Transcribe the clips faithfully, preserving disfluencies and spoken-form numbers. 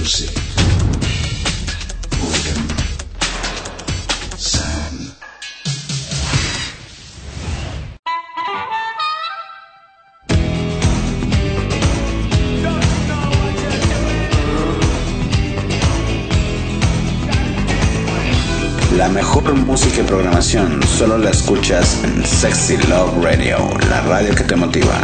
music, rhythm, sound. La mejor música y programación solo la escuchas en Sexy Love Radio, la radio que te motiva.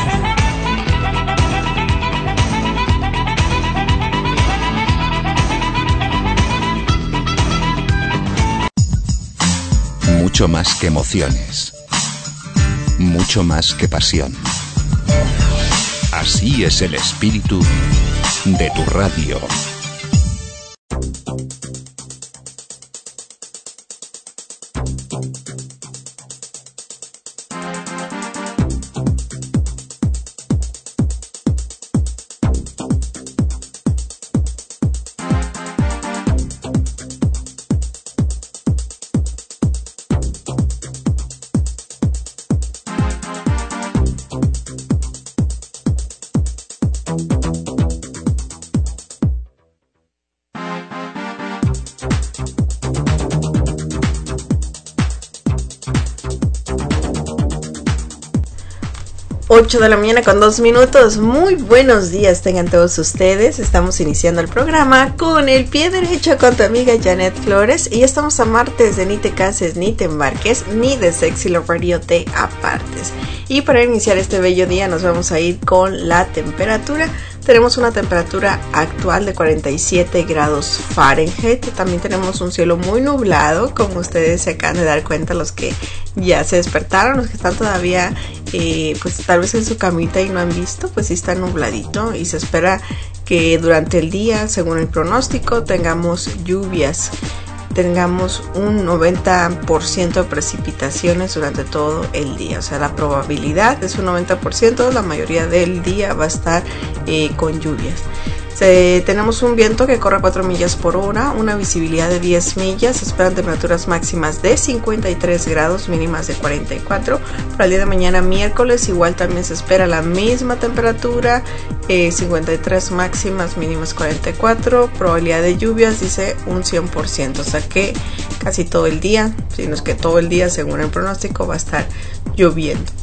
Mucho más que emociones, mucho más que pasión. Así es el espíritu de tu radio. ocho de la mañana con dos minutos. Muy buenos días tengan todos ustedes. Estamos iniciando el programa con el pie derecho con tu amiga Janet Flores. Y ya estamos a martes de Ni te cases, ni te embarques, ni de Sexy Love Radio te apartes. Y para iniciar este bello día nos vamos a ir con la temperatura. Tenemos una temperatura actual de cuarenta y siete grados Fahrenheit. También tenemos un cielo muy nublado, como ustedes se acaban de dar cuenta, los que ya se despertaron, los que están todavía eh, pues tal vez en su camita y no han visto, pues sí está nubladito y se espera que durante el día, según el pronóstico, tengamos lluvias. Tengamos un noventa por ciento de precipitaciones durante todo el día, o sea, la probabilidad es un noventa por ciento, la mayoría del día va a estar eh, con lluvias. Se, tenemos un viento que corre a cuatro millas por hora, una visibilidad de diez millas, se esperan temperaturas máximas de cincuenta y tres grados, mínimas de cuarenta y cuatro. Para el día de mañana, miércoles, igual también se espera la misma temperatura, eh, cincuenta y tres máximas, mínimas cuarenta y cuatro. Probabilidad de lluvias dice un cien por ciento, o sea que casi todo el día, si no es que todo el día según el pronóstico va a estar lloviendo.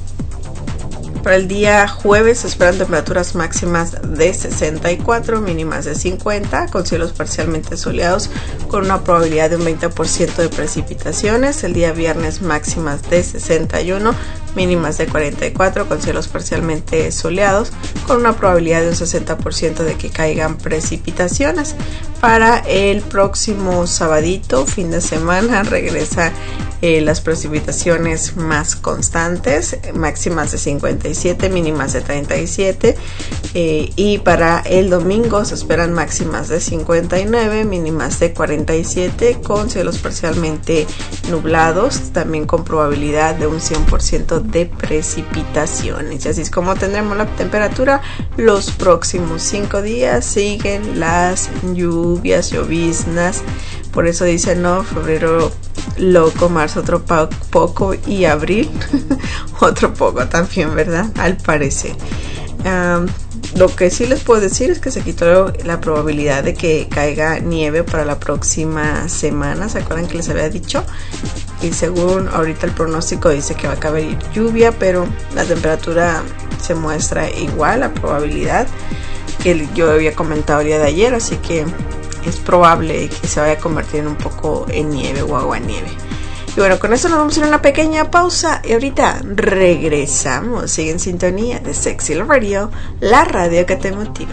Para el día jueves se esperan temperaturas máximas de sesenta y cuatro, mínimas de cincuenta, con cielos parcialmente soleados, con una probabilidad de un veinte por ciento de precipitaciones. El día viernes máximas de sesenta y uno, mínimas de cuarenta y cuatro, con cielos parcialmente soleados, con una probabilidad de un sesenta por ciento de que caigan precipitaciones. Para el próximo sabadito, fin de semana, regresa eh, las precipitaciones más constantes, máximas de cincuenta y siete, mínimas de treinta y siete, eh, y para el domingo se esperan máximas de cincuenta y nueve, mínimas de cuarenta y siete, con cielos parcialmente nublados, también con probabilidad de un cien por ciento de precipitaciones. Y así es como tendremos la temperatura los próximos cinco días. Siguen las lluvias, lloviznas, por eso dicen, no, febrero loco, marzo otro po- poco y abril otro poco también, ¿verdad? Al parecer. Um, lo que sí les puedo decir es que se quitó la probabilidad de que caiga nieve para la próxima semana. ¿Se acuerdan que les había dicho? Y según ahorita el pronóstico dice que va a caer lluvia, pero la temperatura se muestra igual, la probabilidad que yo había comentado el día de ayer, así que es probable que se vaya a convertir en un poco en nieve o aguanieve. Y bueno, con esto nos vamos a ir a una pequeña pausa y ahorita regresamos. Sigue en sintonía de Sexy Love Radio, la radio que te motiva.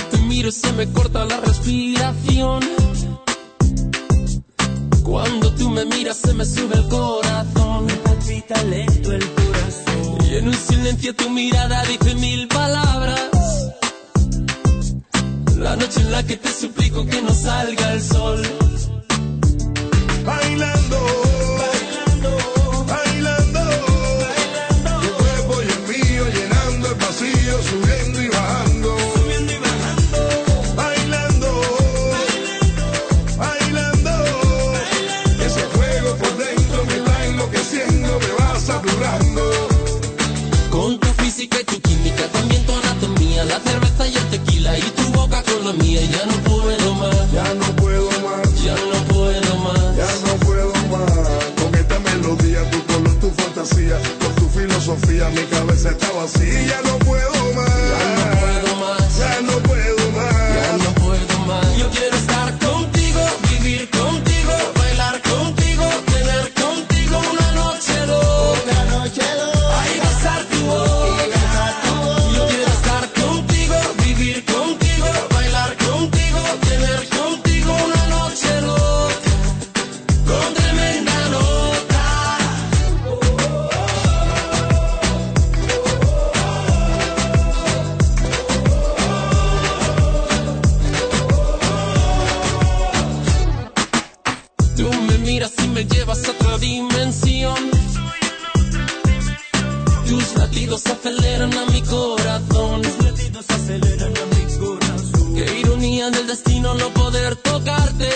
te miro se me corta la respiración. Cuando tú me miras se me sube el corazón. Me palpita lento el corazón. Y en un silencio tu mirada dice mil palabras. La noche en la que te suplico que no salga el sol. Bailando, bailando, bailando, bailando. Tu cuerpo y el mío llenando el vacío, subiendo y bajando, subiendo y bajando. Bailando, bailando, bailando, bailando. Ese fuego por dentro me va enloqueciendo, me va saturando. Con tu física y tu química, también tu anatomía, la cerveza y el tequila y tu boca con la mía. Ya no puedo más, ya no puedo más, ya no puedo más, ya no puedo más. Con esta melodía, tu color, tu fantasía, con tu filosofía, mi cabeza está vacía. Ya no puedo más, ya no puedo más, ya no puedo más, ya no puedo más. Yo quiero estar contigo, vivir contigo, bailar contigo, tener contigo una noche loca, una noche loca. Ay, besar tu boca, yo quiero estar contigo, vivir contigo, bailar contigo, tener contigo una noche loca, con tremenda nota. Tú me miras y me llevas a otra dimensión. Tus latidos aceleran a mi corazón. Tus latidos aceleran a mi corazón. Qué ironía del destino no poder tocarte,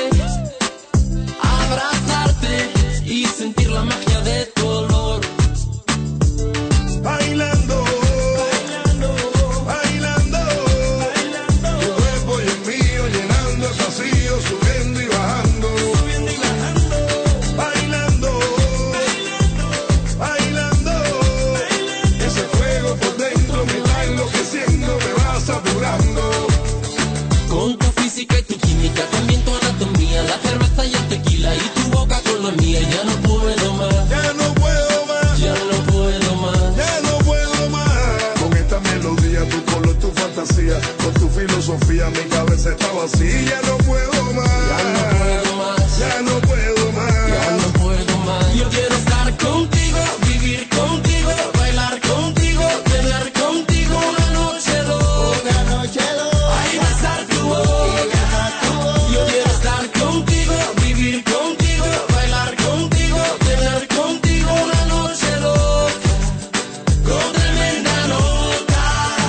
abrazarte y sentir la magia de tu olor. bailando, bailando, bailando, bailando. Tu cuerpo y el mío llenando el vacío, subiendo y bajando, subiendo y bajando. Bailando, bailando, bailando, bailando. Ese fuego por dentro me va enloqueciendo, me va saturando. Con tu física y tu química, también tu anatomía, la cerveza y el tequila y tu boca con la mía. Ya no puedo más, Ya no puedo más, ya no puedo más. ya no puedo más. Con esta melodía, tu color, tu fantasía, con tu filosofía, mi cabeza está vacía. Ya no puedo más, Ya no puedo más, ya no puedo más. ya no puedo más. Yo quiero estar contigo, vivir contigo, bailar contigo, tener contigo una noche loca, una noche loca. Ay, besar tu boca, yo quiero estar contigo, vivir contigo, bailar contigo, tener contigo una noche loca, con tremenda nota.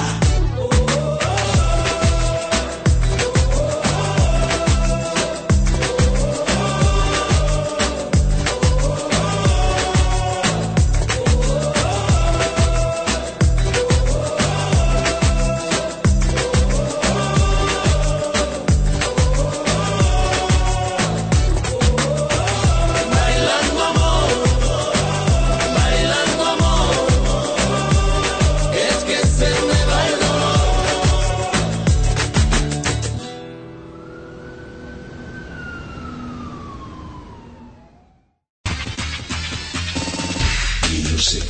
Bailando amor, bailando amor, es que se me va el dolor. Music.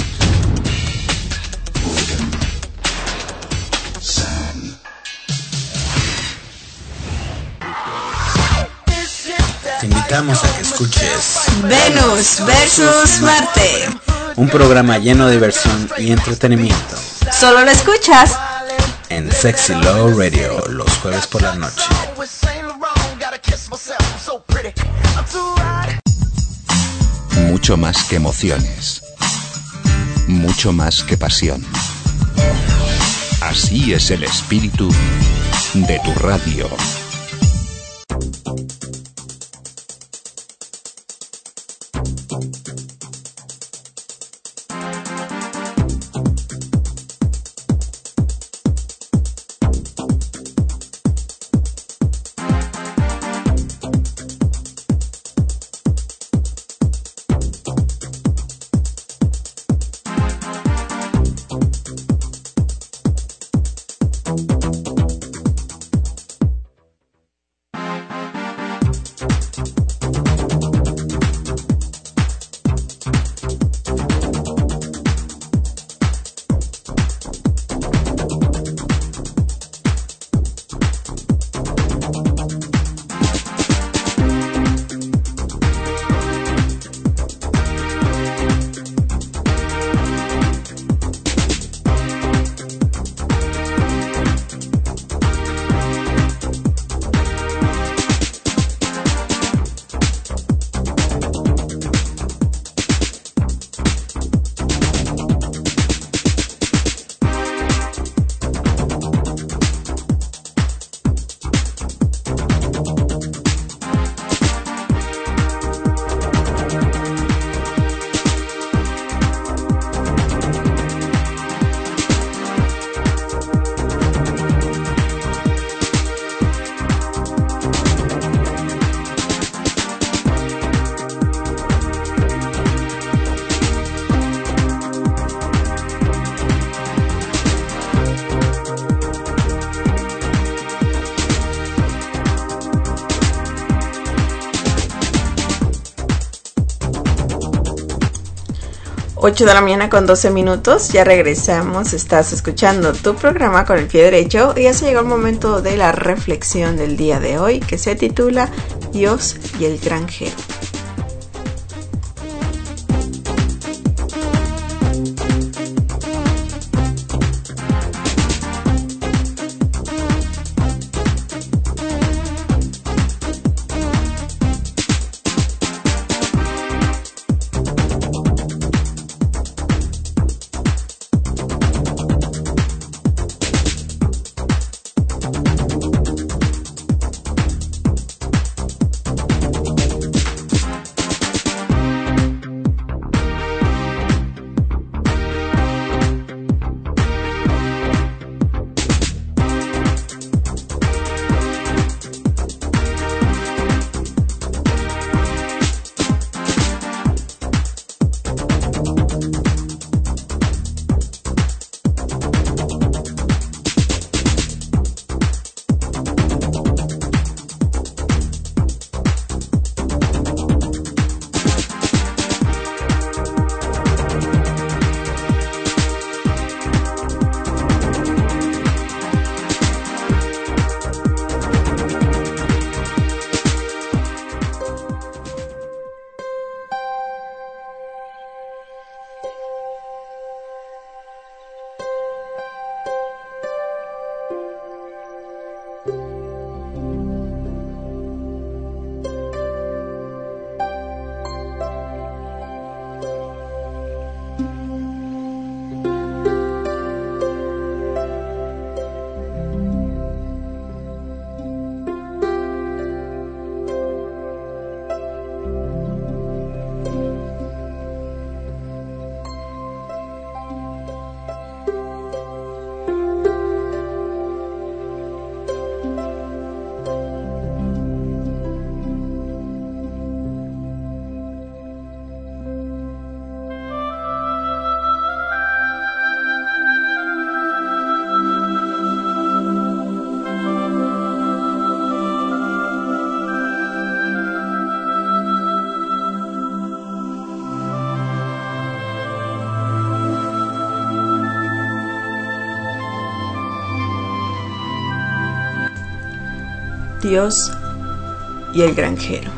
Rhythm. Sound. Te invitamos a que escuches Venus versus Marte. un programa lleno de diversión y entretenimiento Solo lo escuchas en Sexy Love Radio los jueves por la noche. Mucho más que emociones. Mucho más que pasión. Así es el espíritu de tu radio. ocho de la mañana con doce minutos, ya regresamos, estás escuchando tu programa Con el Pie Derecho y ya se llegó el momento de la reflexión del día de hoy que se titula Dios y el granjero. Dios y el granjero.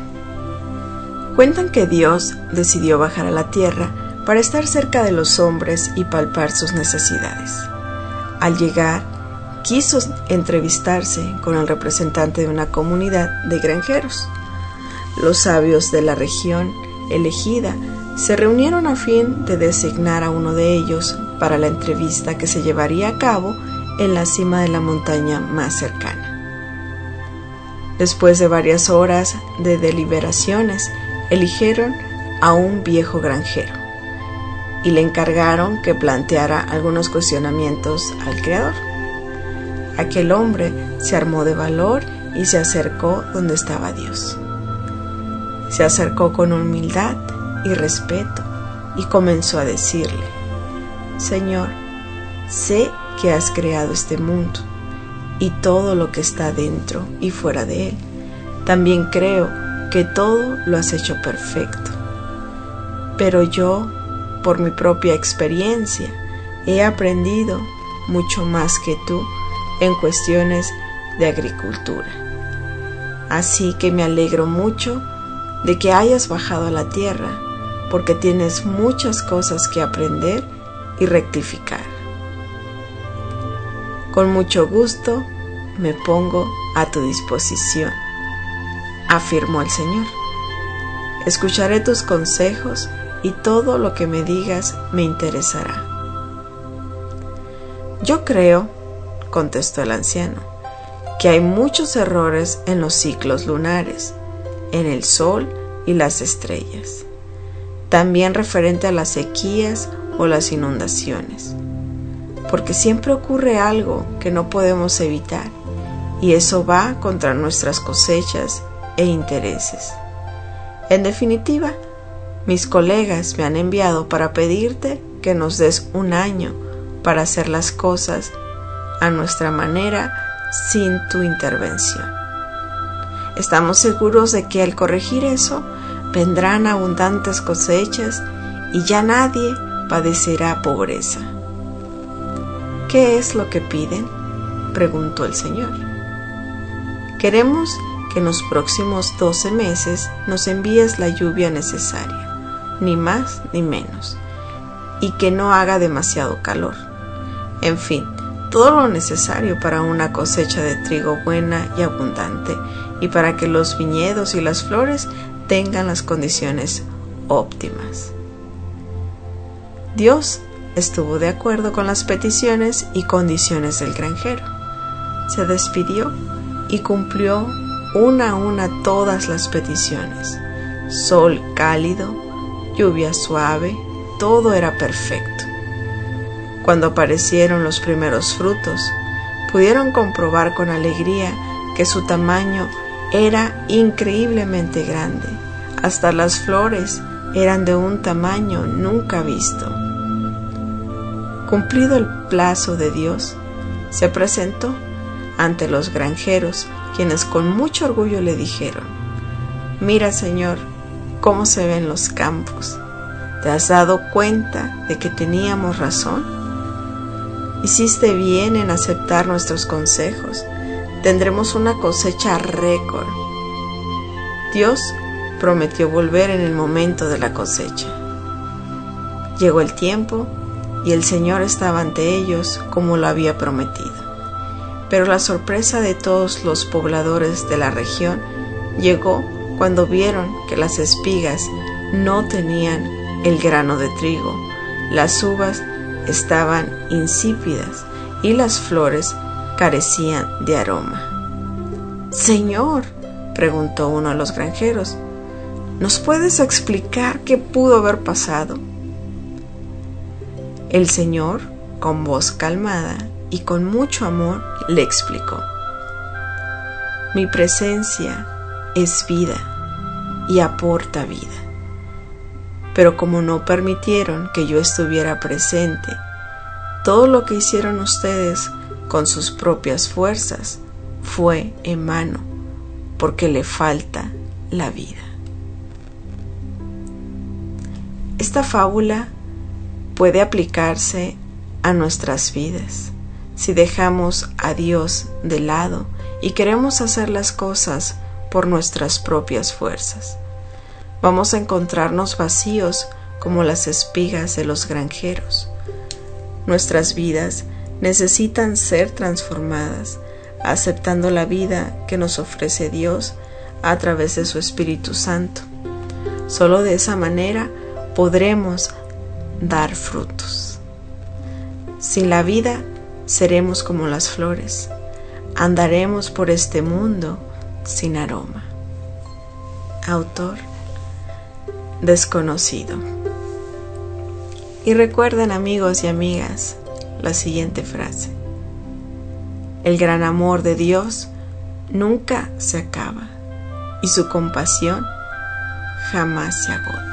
Cuentan que Dios decidió bajar a la tierra para estar cerca de los hombres y palpar sus necesidades. Al llegar, quiso entrevistarse con el representante de una comunidad de granjeros. Los sabios de la región elegida se reunieron a fin de designar a uno de ellos para la entrevista que se llevaría a cabo en la cima de la montaña más cercana. Después de varias horas de deliberaciones, eligieron a un viejo granjero y le encargaron que planteara algunos cuestionamientos al Creador. Aquel hombre se armó de valor y se acercó donde estaba Dios. Se acercó con humildad y respeto y comenzó a decirle: Señor, sé que has creado este mundo y todo lo que está dentro y fuera de él. También creo que todo lo has hecho perfecto. Pero yo, por mi propia experiencia, he aprendido mucho más que tú en cuestiones de agricultura. Así que me alegro mucho de que hayas bajado a la tierra, porque tienes muchas cosas que aprender y rectificar. Con mucho gusto me pongo a tu disposición, afirmó el Señor. Escucharé tus consejos y todo lo que me digas me interesará. Yo creo, contestó el anciano, que hay muchos errores en los ciclos lunares, en el sol y las estrellas, también referente a las sequías o las inundaciones, porque siempre ocurre algo que no podemos evitar y eso va contra nuestras cosechas e intereses. En definitiva, mis colegas me han enviado para pedirte que nos des un año para hacer las cosas a nuestra manera sin tu intervención. Estamos seguros de que al corregir eso vendrán abundantes cosechas y ya nadie padecerá pobreza. ¿Qué es lo que piden?, preguntó el Señor. Queremos que en los próximos doce meses nos envíes la lluvia necesaria, ni más ni menos, y que no haga demasiado calor. En fin, todo lo necesario para una cosecha de trigo buena y abundante, y para que los viñedos y las flores tengan las condiciones óptimas. Dios estuvo de acuerdo con las peticiones y condiciones del granjero. Se despidió y cumplió una a una todas las peticiones. Sol cálido, lluvia suave, todo era perfecto. Cuando aparecieron los primeros frutos, pudieron comprobar con alegría que su tamaño era increíblemente grande. Hasta las flores eran de un tamaño nunca visto. Cumplido el plazo de Dios, se presentó ante los granjeros, quienes con mucho orgullo le dijeron: «Mira, Señor, cómo se ven los campos. ¿Te has dado cuenta de que teníamos razón? Hiciste bien en aceptar nuestros consejos. Tendremos una cosecha récord». Dios prometió volver en el momento de la cosecha. Llegó el tiempo y el Señor estaba ante ellos como lo había prometido. Pero la sorpresa de todos los pobladores de la región llegó cuando vieron que las espigas no tenían el grano de trigo, las uvas estaban insípidas y las flores carecían de aroma. «Señor», preguntó uno de los granjeros, «¿nos puedes explicar qué pudo haber pasado?». El Señor, con voz calmada y con mucho amor, le explicó: «Mi presencia es vida y aporta vida. Pero como no permitieron que yo estuviera presente, todo lo que hicieron ustedes con sus propias fuerzas fue en vano, porque le falta la vida». Esta fábula puede aplicarse a nuestras vidas si dejamos a Dios de lado y queremos hacer las cosas por nuestras propias fuerzas. Vamos a encontrarnos vacíos como las espigas de los granjeros. Nuestras vidas necesitan ser transformadas, aceptando la vida que nos ofrece Dios a través de su Espíritu Santo. Solo de esa manera podremos dar frutos. Sin la vida seremos como las flores, andaremos por este mundo sin aroma. Autor desconocido. Y recuerden, amigos y amigas, la siguiente frase: el gran amor de Dios nunca se acaba y su compasión jamás se agota.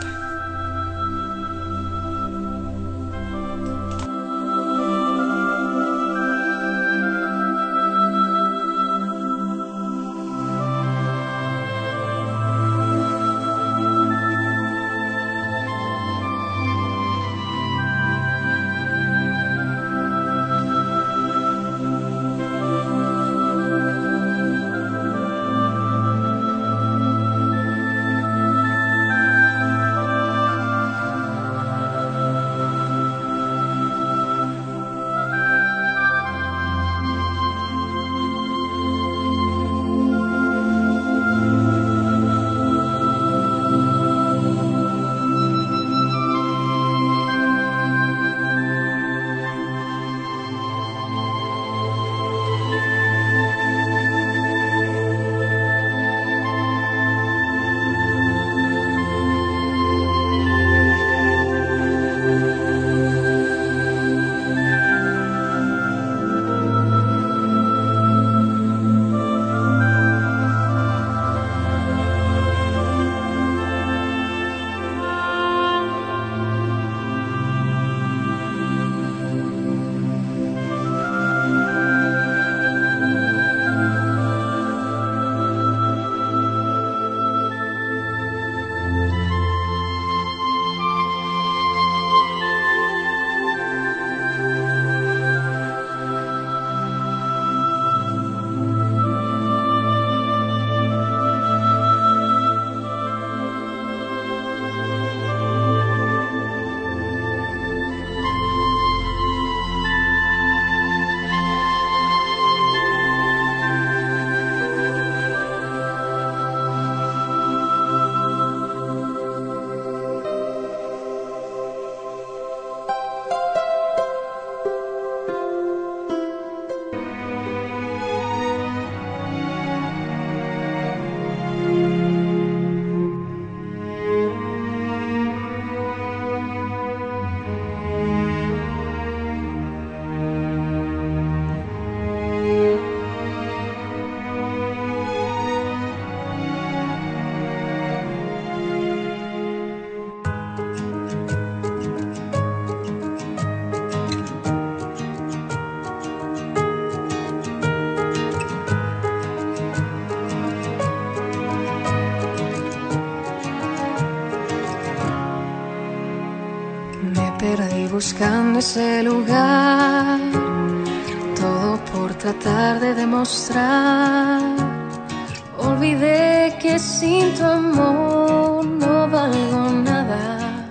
buscando ese lugar, todo por tratar de demostrar. Olvidé que sin tu amor no valgo nada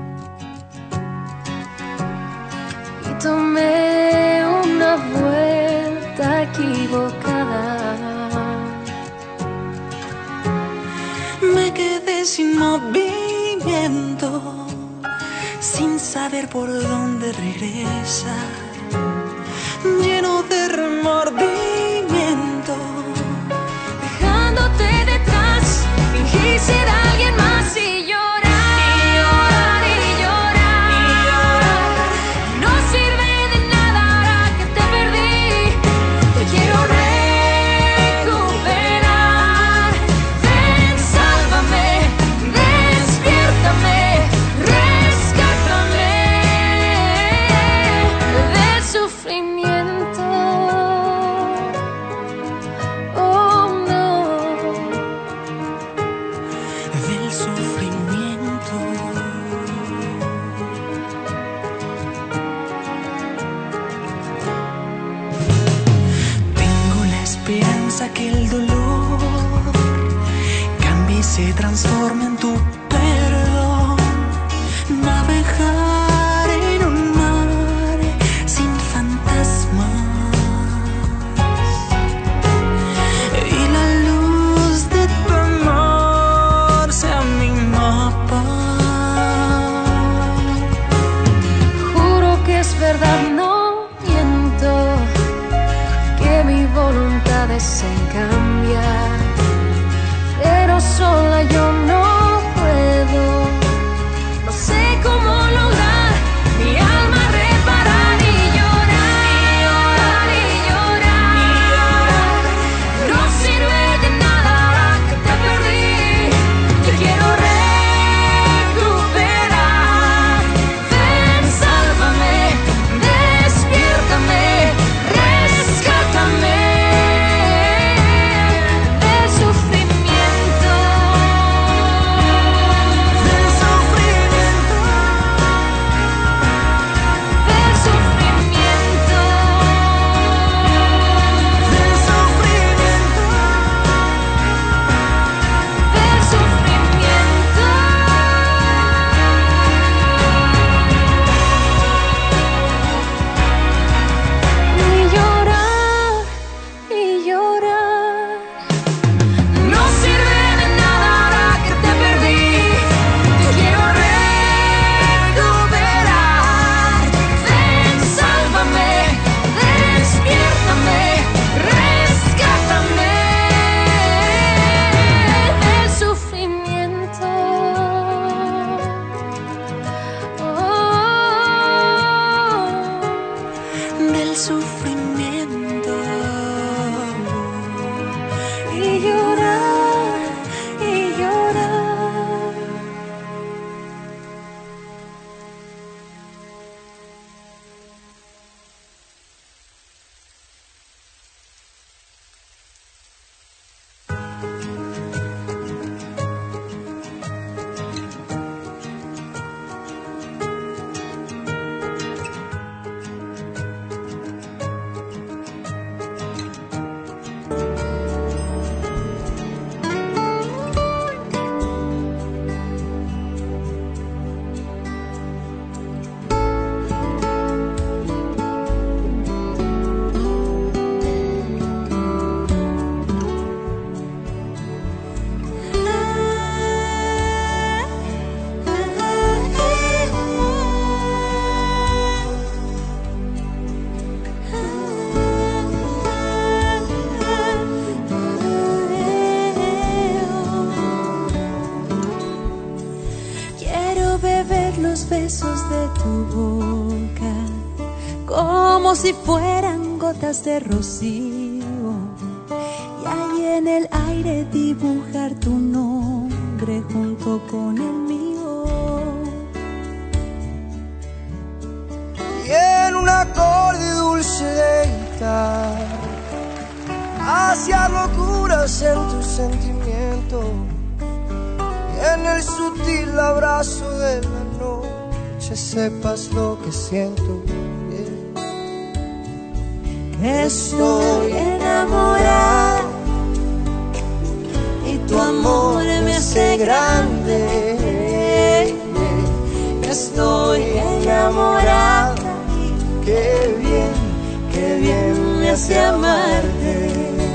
y tomé una vuelta equivocada. Me quedé sin movimiento, sin saber por dónde regresar, lleno de remordimiento. Dejándote detrás, fingí ser alguien más y llorar, y llorar, y llorar, y llorar. No sirve de nada ahora que te perdí, te quiero recuperar. Ven, sálvame, despiértame, rescátame del sufrimiento. Oh no, Del sufrimiento. Tengo la esperanza que el dolor cambie y se transforme en tu perdón. Navegar en un mar sin fantasmas y la luz de tu amor sea mi mapa. juro que es verdad, no miento, que mi voluntad es en cambiar, pero sola yo no puedo. No sé cómo lograr mi alma reparar y llorar, y llorar, y llorar, y llorar. No sirve de nada ahora que te perdí, te quiero recuperar. Ven, sálvame, despiértame, rescátame del sufrimiento. Del sufrimiento. Del sufrimiento. Del sufrimiento. Del sufrimiento. Y llorar, y llorar. No sirve de nada ahora que te perdí, te quiero recuperar. Ven, sálvame, despiértame, rescátame del sufrimiento. Oh, Del sufrimiento. y llorar, y llorar. Quiero beber los besos de tu boca como si fueran gotas de rocío, y ahí en el aire dibujar tu nombre junto con el mío. Y en un acorde dulce de guitarra, hacia locuras en tu sentimiento, y en el sutil abrazo de la noche veces sepas lo que siento. Que estoy enamorada y tu amor me hace grande. Que estoy enamorada y qué bien, qué bien me hace amarte.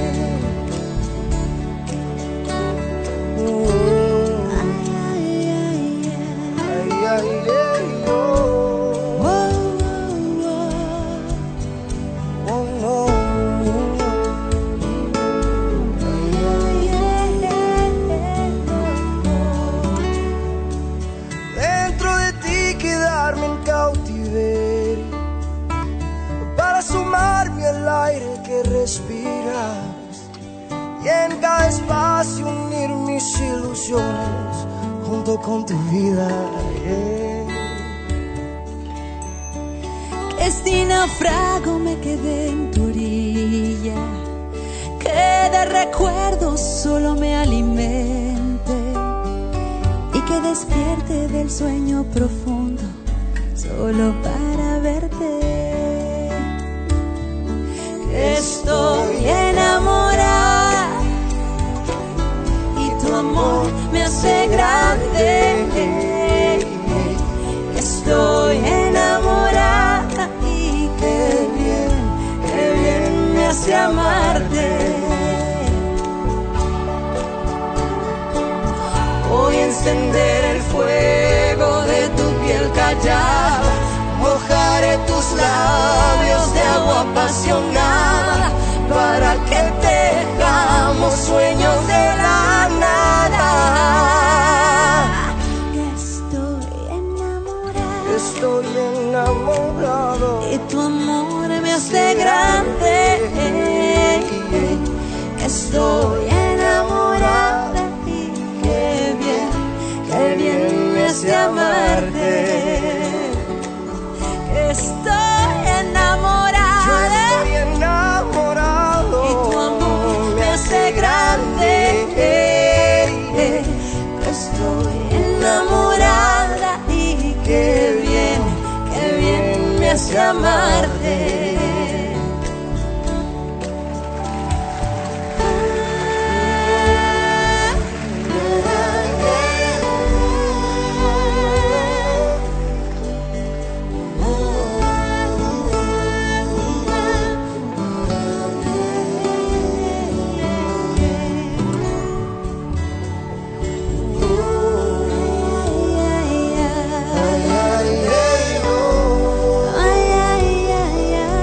Dentro de ti quedarme en cautiverio, para sumarme al aire que respiras, y en cada espacio unir mis ilusiones junto con tu vida. Yeah. Que si naufrago me quedé en tu orilla, que de recuerdos solo me alimente y que despierte del sueño profundo solo para verte. Que estoy enamorada y tu amor me hace grande. Estoy enamorada y qué bien, qué bien me hace amarte. Voy a encender el fuego de tu piel callada, mojaré tus labios de agua apasionada para que tengamos sueños de la nada. Estoy enamorado y tu amor me hace grande. Estoy enamorada y qué bien, qué bien me hace amarte. Estoy enamorada, yo estoy enamorado y tu amor me hace grande. Estoy enamorada y qué bien, qué bien me hace amarte. Ay, ay, ay, oh.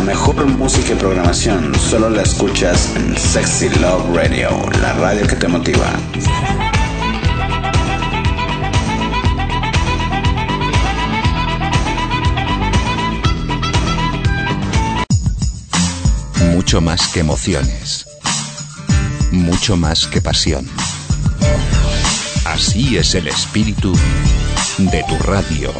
mejor música y programación solo la escuchas en Sexy Love Radio, la radio que te motiva. Mucho más que emociones. Mucho más que pasión. Así es el espíritu de tu radio.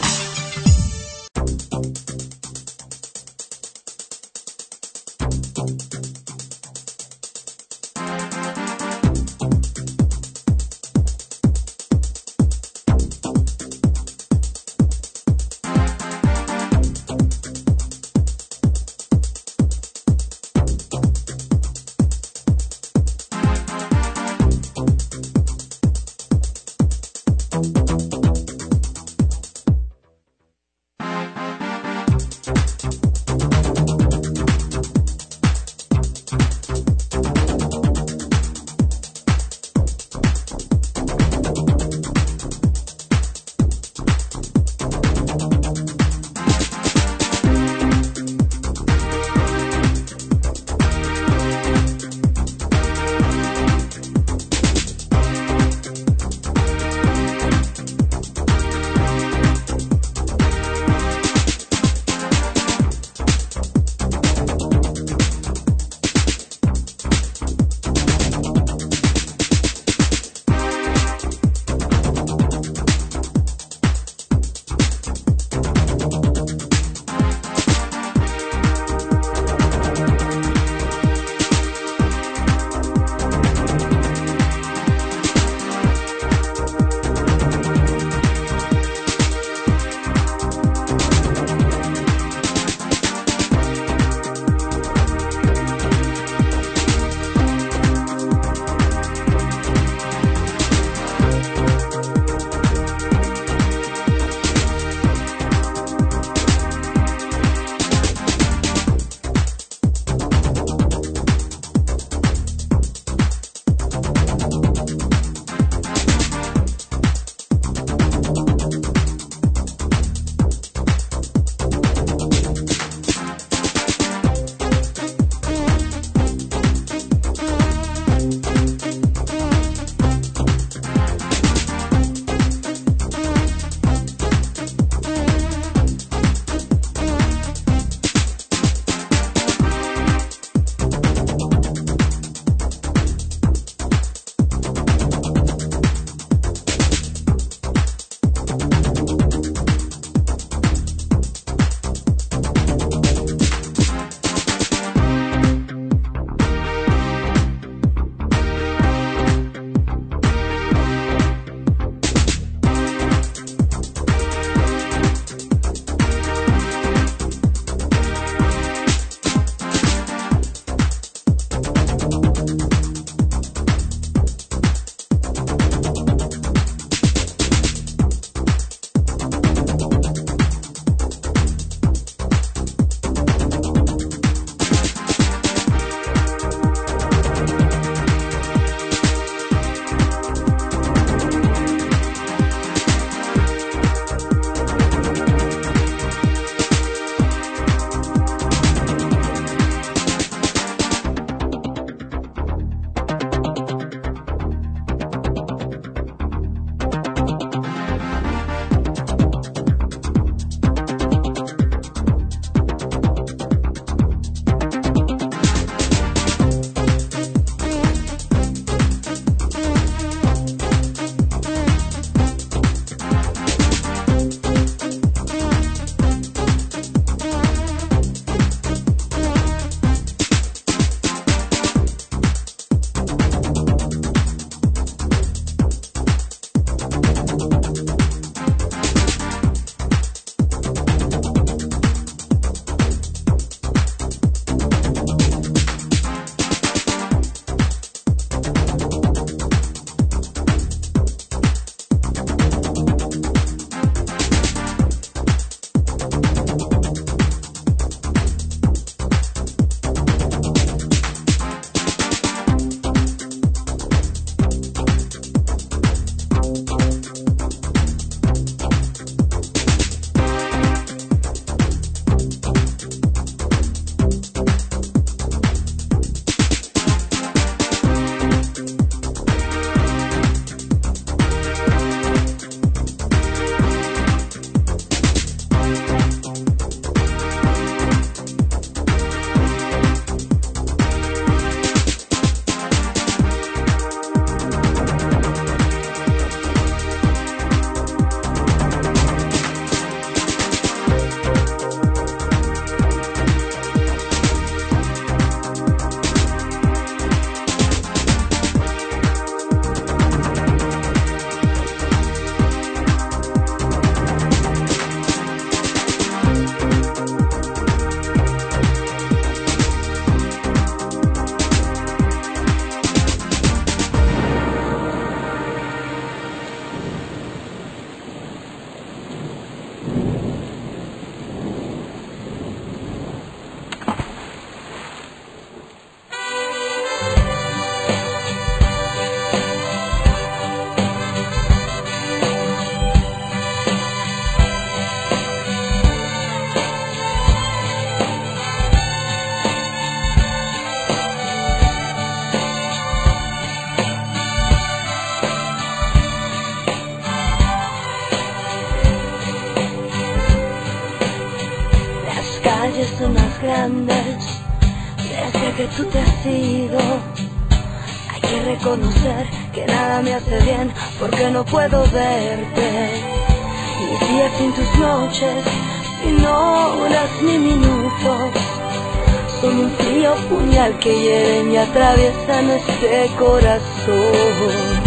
grandes desde que tú te has ido. Hay que reconocer que nada me hace bien porque no puedo verte. Mis días sin tus noches, sin horas ni minutos, son un frío puñal que hieren y atraviesan este corazón.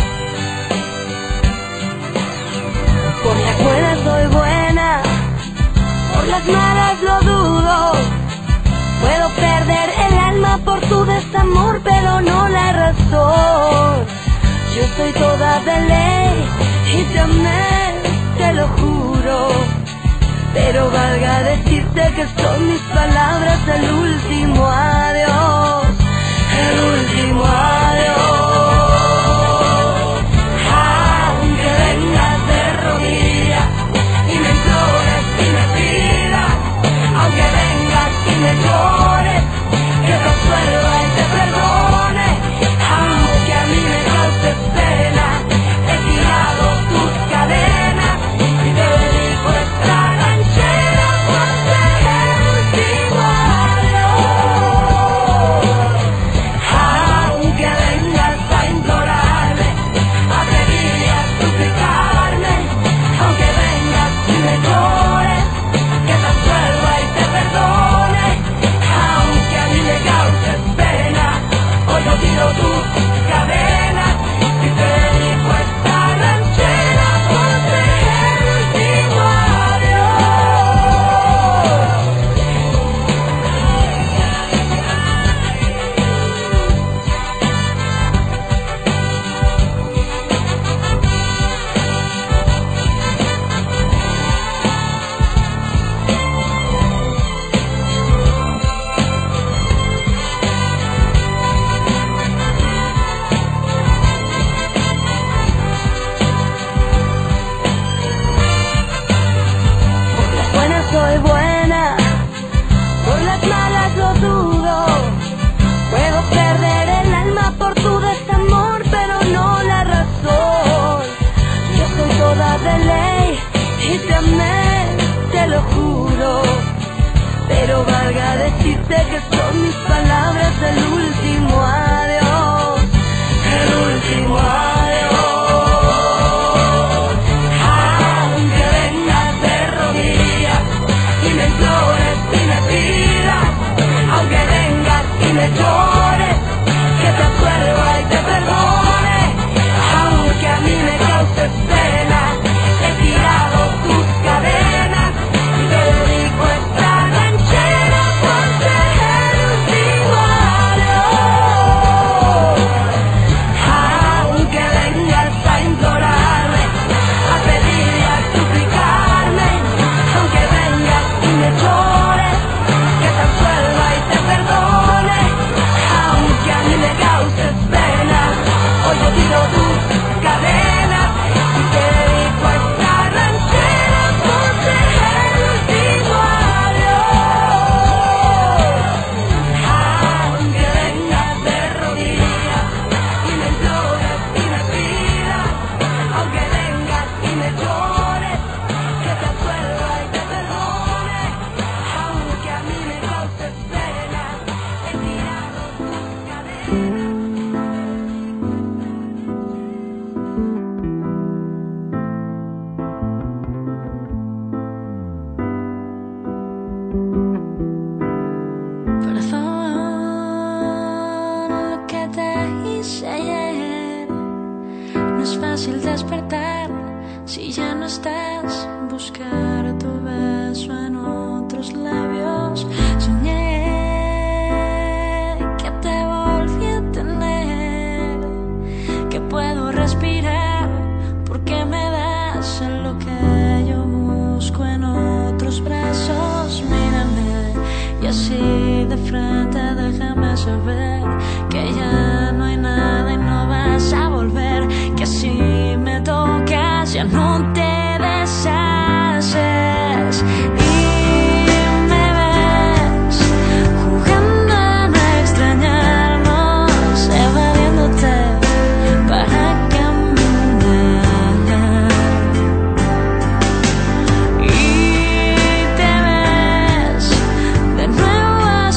Por las buenas soy buena, por las malas lo dudo. Puedo perder el alma por tu desamor, pero no la razón. Yo soy toda de ley y te amé, te lo juro. Pero valga decirte que son mis palabras el último adiós, el último adiós. Aunque vengas de rodillas y me implores y me pidas, aunque vengas y me llores, que te absuelva y te perdone, aunque a mí me causes pena, he tirado tus cadenas y te dedico esta ranchera por ser el último adiós. Aunque vengas a implorarme, a pedir y a suplicarme, aunque vengas y me llores, que te absuelva y te perdone, aunque a mí me causes pena, hoy yo tiro tus cadenas y te dedico esta ranchera por ser el último soy buena, por las malas lo dudo. Puedo perder el alma por tu desamor, pero no la razón. Yo soy toda de ley y te amé, te lo juro. Pero valga decirte que son mis palabras el último adiós, el último adiós. Aunque vengas de rodillas y me implores y me pidas, aunque vengas y me llores, que te absuelva y te perdone, aunque a mí me causes pena, he tirado tus cadenas y te dedico esta ranchera por ser el último adiós. Aunque vengas a implorarme, a pedir y a suplicarme, aunque vengas y me llores, que te absuelva y te perdone, aunque a mí me causes pena, hoy yo tiro tus cadenas y te dedico a esta ranchera por ser el último adiós. Aunque vengas de rodillas y me implores y me pidas, aunque vengas y me llores, que te absuelva y te perdone, aunque a mí me causes pena, he tirado tus cadenas. Perdón lo que te hice ayer. No es fácil despertar si ya no estás. Buscar tu beso en otros labios. Soñé que te volví a tener, que puedo respirar porque me das lo que yo busco en otros brazos. Mírame y así de frente déjame saber que ya no hay nada y no vas a volver, que si me tocas ya no te deshaces. Y me ves jugando a extrañarnos, evadiéndote para caminar. Y te ves de nuevo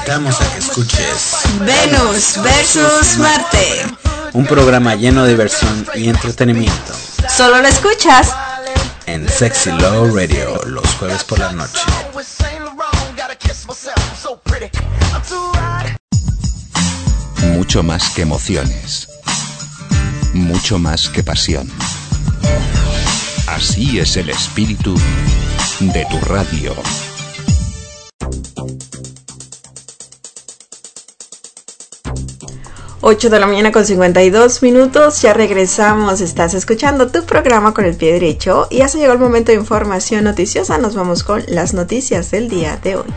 invitamos a que escuches Venus versus Marte. Un programa lleno de diversión y entretenimiento. Solo lo escuchas en Sexy Love Radio los jueves por la noche. Mucho más que emociones. Mucho más que pasión. Así es el espíritu de tu radio. ocho de la mañana con cincuenta y dos minutos, ya regresamos, estás escuchando tu programa con el pie derecho y ya se llegó el momento de información noticiosa, nos vamos con las noticias del día de hoy.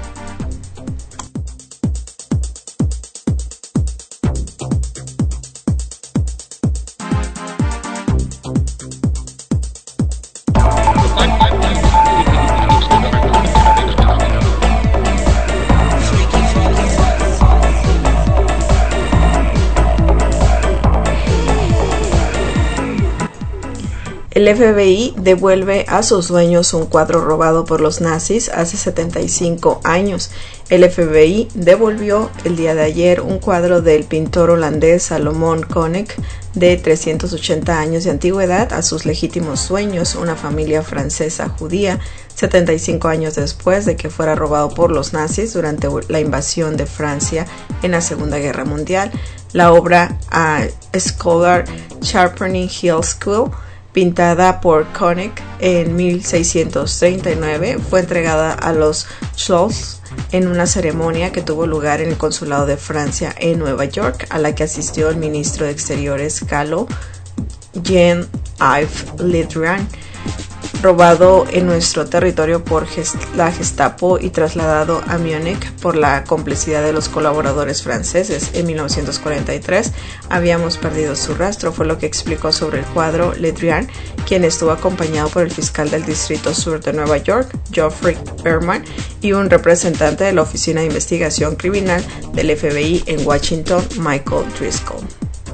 El F B I devuelve a sus dueños un cuadro robado por los nazis hace setenta y cinco años. El F B I devolvió el día de ayer un cuadro del pintor holandés Salomon Konek de trescientos ochenta años de antigüedad a sus legítimos dueños, una familia francesa judía, setenta y cinco años después de que fuera robado por los nazis durante la invasión de Francia en la Segunda Guerra Mundial. La obra a Scholar Sharpening Hill School, pintada por Konek en mil seiscientos treinta y nueve, fue entregada a los Scholz en una ceremonia que tuvo lugar en el Consulado de Francia en Nueva York, a la que asistió el ministro de Exteriores galo Jean-Yves Le Drian. Robado en nuestro territorio por la Gestapo y trasladado a Múnich por la complicidad de los colaboradores franceses en mil novecientos cuarenta y tres, habíamos perdido su rastro, fue lo que explicó sobre el cuadro Le Drian, quien estuvo acompañado por el fiscal del Distrito Sur de Nueva York, Geoffrey Berman, y un representante de la Oficina de Investigación Criminal del F B I en Washington, Michael Driscoll.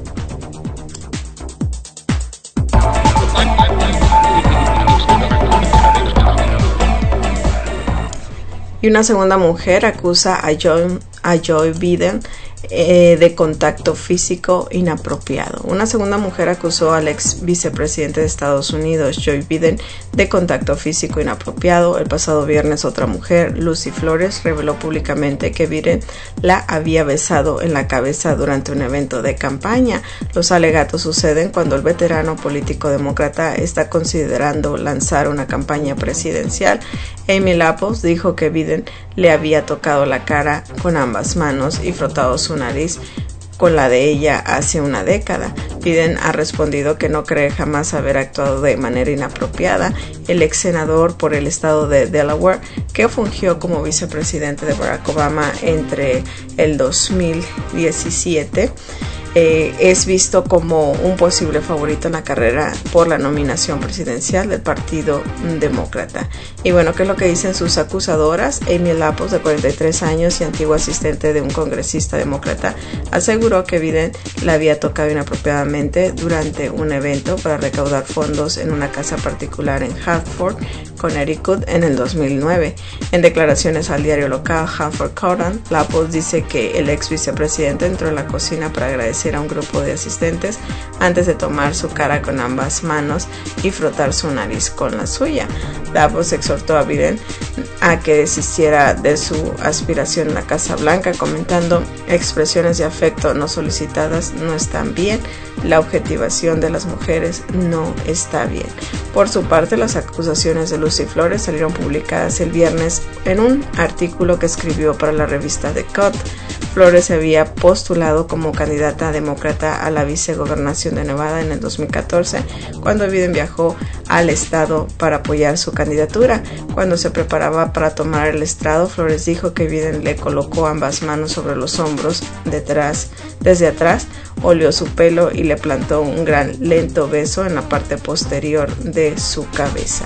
Y una segunda mujer acusa a Joe, a Joe Biden eh, de contacto físico inapropiado. Una segunda mujer acusó al ex vicepresidente de Estados Unidos, Joe Biden, de contacto físico inapropiado. El pasado viernes, otra mujer, Lucy Flores, reveló públicamente que Biden la había besado en la cabeza durante un evento de campaña. Los alegatos suceden cuando el veterano político demócrata está considerando lanzar una campaña presidencial. Amy Lapos dijo que Biden le había tocado la cara con ambas manos y frotado su nariz con la de ella hace una década. Biden ha respondido que no cree jamás haber actuado de manera inapropiada. El ex senador por el estado de Delaware, que fungió como vicepresidente de Barack Obama entre el dos mil diecisiete, Eh, es visto como un posible favorito en la carrera por la nominación presidencial del Partido Demócrata. Y bueno, ¿qué es lo que dicen sus acusadoras? Amy Lapos, de cuarenta y tres años y antiguo asistente de un congresista demócrata, aseguró que Biden la había tocado inapropiadamente durante un evento para recaudar fondos en una casa particular en Hartford, Connecticut, en el dos mil nueve. En declaraciones al diario local Hartford Courant, Lapos dice que el ex vicepresidente entró en la cocina para agradecer a un grupo de asistentes antes de tomar su cara con ambas manos y frotar su nariz con la suya. Lapos exhortó a Biden a que desistiera de su aspiración en la Casa Blanca, comentando: expresiones de afecto no solicitadas no están bien, la objetivación de las mujeres no está bien. Por su parte, las acusaciones de Lucy Flores salieron publicadas el viernes en un artículo que escribió para la revista The Cut. Flores se había postulado como candidata demócrata a la vicegobernación de Nevada en el dos mil catorce, cuando Biden viajó al estado para apoyar su candidatura. Cuando se preparaba para tomar el estrado, Flores dijo que Biden le colocó ambas manos sobre los hombros detrás, desde atrás, olió su pelo y le plantó un gran lento beso en la parte posterior de su cabeza.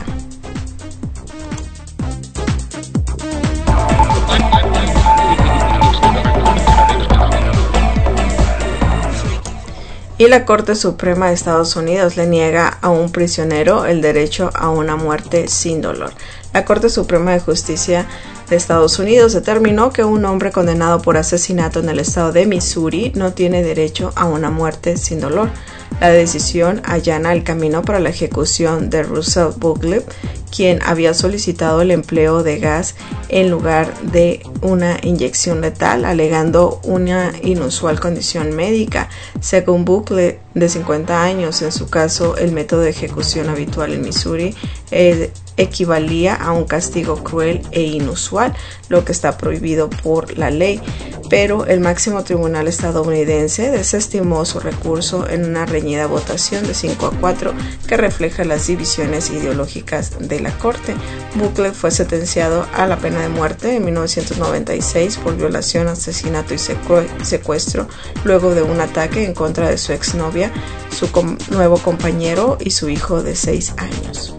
Y la Corte Suprema de Estados Unidos le niega a un prisionero el derecho a una muerte sin dolor. La Corte Suprema de Justicia de Estados Unidos determinó que un hombre condenado por asesinato en el estado de Missouri no tiene derecho a una muerte sin dolor. La decisión allana el camino para la ejecución de Russell Buckley, quien había solicitado el empleo de gas en lugar de una inyección letal, alegando una inusual condición médica. Según Buckley, de cincuenta años, en su caso, el método de ejecución habitual en Missouri eh, equivalía a un castigo cruel e inusual, lo que está prohibido por la ley. Pero el máximo tribunal estadounidense desestimó su recurso en una reñida votación de cinco a cuatro que refleja las divisiones ideológicas de la corte. Buckley fue sentenciado a la pena de muerte en mil novecientos noventa y seis por violación, asesinato y secuestro luego de un ataque en contra de su exnovia, su com- nuevo compañero y su hijo de seis años.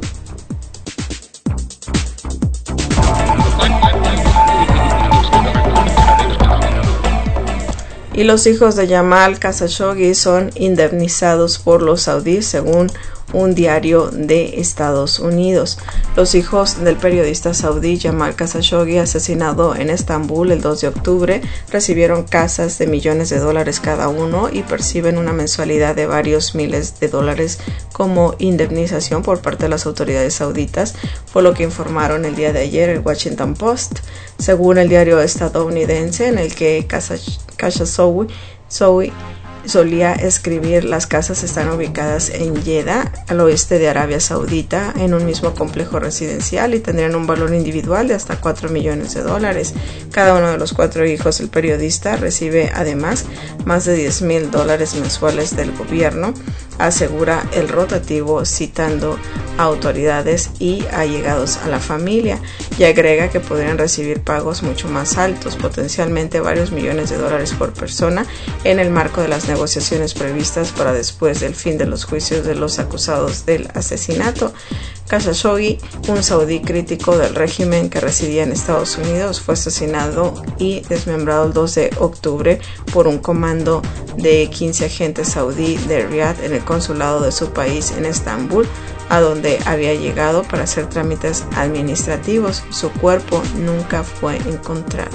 Y los hijos de Jamal Khashoggi son indemnizados por los saudíes, según un diario de Estados Unidos. Los hijos del periodista saudí Jamal Khashoggi, asesinado en Estambul el dos de octubre, recibieron casas de millones de dólares cada uno y perciben una mensualidad de varios miles de dólares como indemnización por parte de las autoridades sauditas, fue lo que informaron el día de ayer el Washington Post. Según el diario estadounidense, en el que Khashoggi solía escribir, las casas están ubicadas en Jeddah, al oeste de Arabia Saudita, en un mismo complejo residencial y tendrían un valor individual de hasta cuatro millones de dólares. Cada uno de los cuatro hijos del periodista recibe además más de diez mil dólares mensuales del gobierno, asegura el rotativo citando a autoridades y allegados a la familia, y agrega que podrían recibir pagos mucho más altos, potencialmente varios millones de dólares por persona, en el marco de las negociaciones previstas para después del fin de los juicios de los acusados del asesinato. Khashoggi, un saudí crítico del régimen que residía en Estados Unidos, fue asesinado y desmembrado el dos de octubre por un comando de quince agentes saudí de Riad en el consulado de su país en Estambul, a donde había llegado para hacer trámites administrativos. Su cuerpo nunca fue encontrado.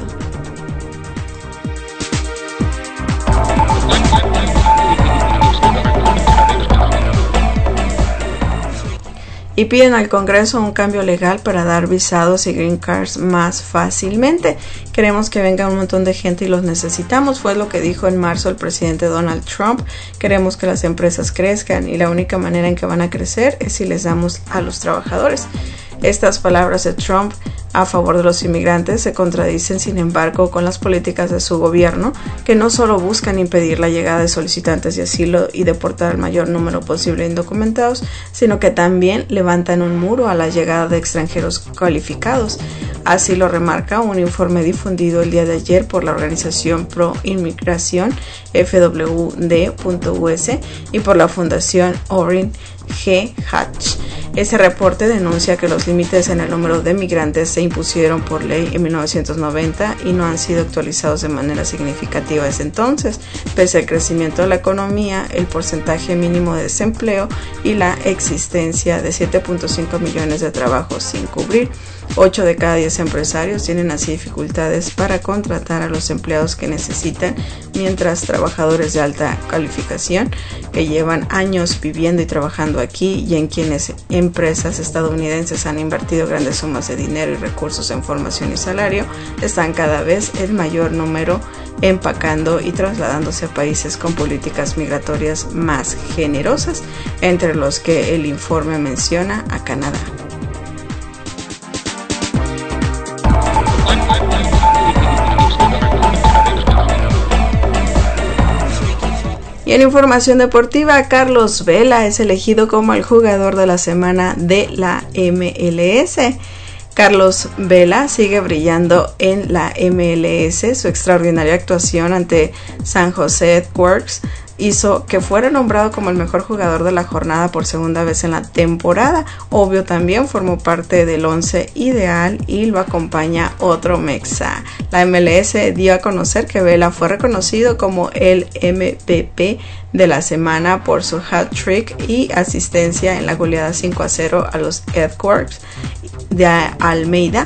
Y piden al Congreso un cambio legal para dar visados y green cards más fácilmente. Queremos que venga un montón de gente y los necesitamos, fue lo que dijo en marzo el presidente Donald Trump. Queremos que las empresas crezcan y la única manera en que van a crecer es si les damos a los trabajadores. Estas palabras de Trump a favor de los inmigrantes se contradicen, sin embargo, con las políticas de su gobierno, que no solo buscan impedir la llegada de solicitantes de asilo y deportar al mayor número posible de indocumentados, sino que también levantan un muro a la llegada de extranjeros cualificados. Así lo remarca un informe difundido el día de ayer por la organización Pro Inmigración F W D punto U S y por la Fundación Orrin G. Hatch. Ese reporte denuncia que los límites en el número de migrantes se impusieron por ley en mil novecientos noventa y no han sido actualizados de manera significativa desde entonces, pese al crecimiento de la economía, el porcentaje mínimo de desempleo y la existencia de siete punto cinco millones de trabajos sin cubrir. ocho de cada diez empresarios tienen así dificultades para contratar a los empleados que necesitan, mientras trabajadores de alta calificación que llevan años viviendo y trabajando aquí y en quienes empresas estadounidenses han invertido grandes sumas de dinero y recursos en formación y salario, están cada vez en mayor número empacando y trasladándose a países con políticas migratorias más generosas, entre los que el informe menciona a Canadá. Y en información deportiva, Carlos Vela es elegido como el jugador de la semana de la M L S. Carlos Vela sigue brillando en la M L S. Su extraordinaria actuación ante San Jose Earthquakes hizo que fuera nombrado como el mejor jugador de la jornada por segunda vez en la temporada. Obvio también formó parte del once ideal y lo acompaña otro mexa. La M L S dio a conocer que Vela fue reconocido como el M V P de la semana por su hat-trick y asistencia en la goleada cinco a cero a los Earthquakes de Almeida,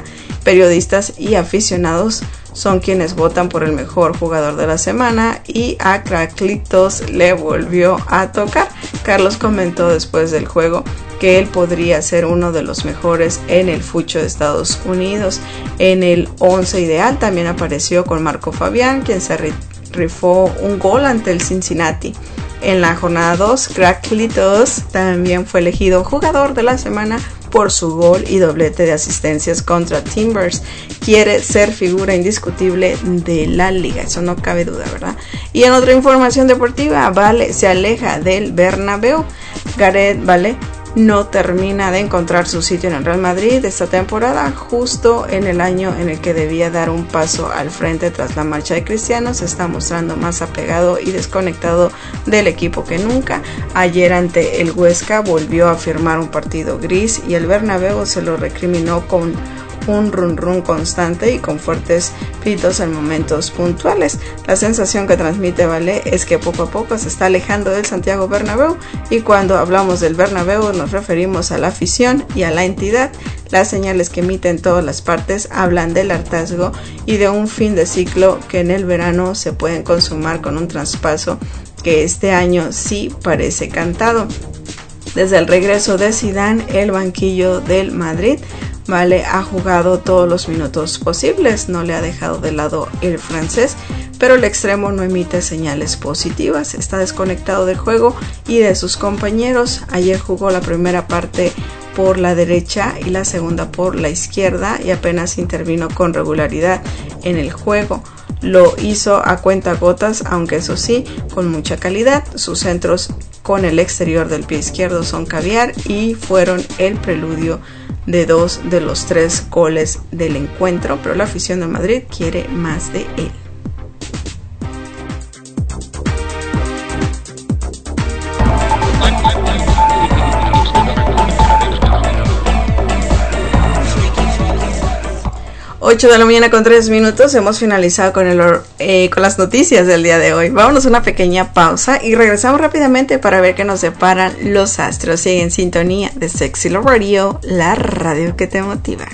periodistas y aficionados son quienes votan por el mejor jugador de la semana y a Cracklitos le volvió a tocar. Carlos comentó después del juego que él podría ser uno de los mejores en el fucho de Estados Unidos. En el once ideal también apareció con Marco Fabián, quien se rifó un gol ante el Cincinnati. En la jornada dos, Cracklitos también fue elegido jugador de la semana por su gol y doblete de asistencias contra Timbers. Quiere ser figura indiscutible de la liga, eso no cabe duda, ¿verdad? Y en otra información deportiva, Vale se aleja del Bernabéu. Gareth Bale no termina de encontrar su sitio en el Real Madrid esta temporada, justo en el año en el que debía dar un paso al frente tras la marcha de Cristiano. Se está mostrando más apegado y desconectado del equipo que nunca. Ayer ante el Huesca volvió a firmar un partido gris y el Bernabéu se lo recriminó con un run run constante y con fuertes pitos en momentos puntuales. La sensación que transmite Vale es que poco a poco se está alejando del Santiago Bernabéu, y cuando hablamos del Bernabéu nos referimos a la afición y a la entidad. Las señales que emiten todas las partes hablan del hartazgo y de un fin de ciclo que en el verano se pueden consumar con un traspaso que este año sí parece cantado. Desde el regreso de Zidane, el banquillo del Madrid, Vale ha jugado todos los minutos posibles, no le ha dejado de lado el francés, pero el extremo no emite señales positivas, está desconectado del juego y de sus compañeros. Ayer jugó la primera parte por la derecha y la segunda por la izquierda y apenas intervino con regularidad en el juego. Lo hizo a cuentagotas, aunque eso sí, con mucha calidad. Sus centros con el exterior del pie izquierdo son caviar y fueron el preludio de dos de los tres goles del encuentro, pero la afición de Madrid quiere más de él. ocho de la mañana con tres minutos, hemos finalizado con, el, eh, con las noticias del día de hoy. Vámonos a una pequeña pausa y regresamos rápidamente para ver qué nos deparan los astros. Sigue en sintonía de Sexy Love Radio, la radio que te motiva.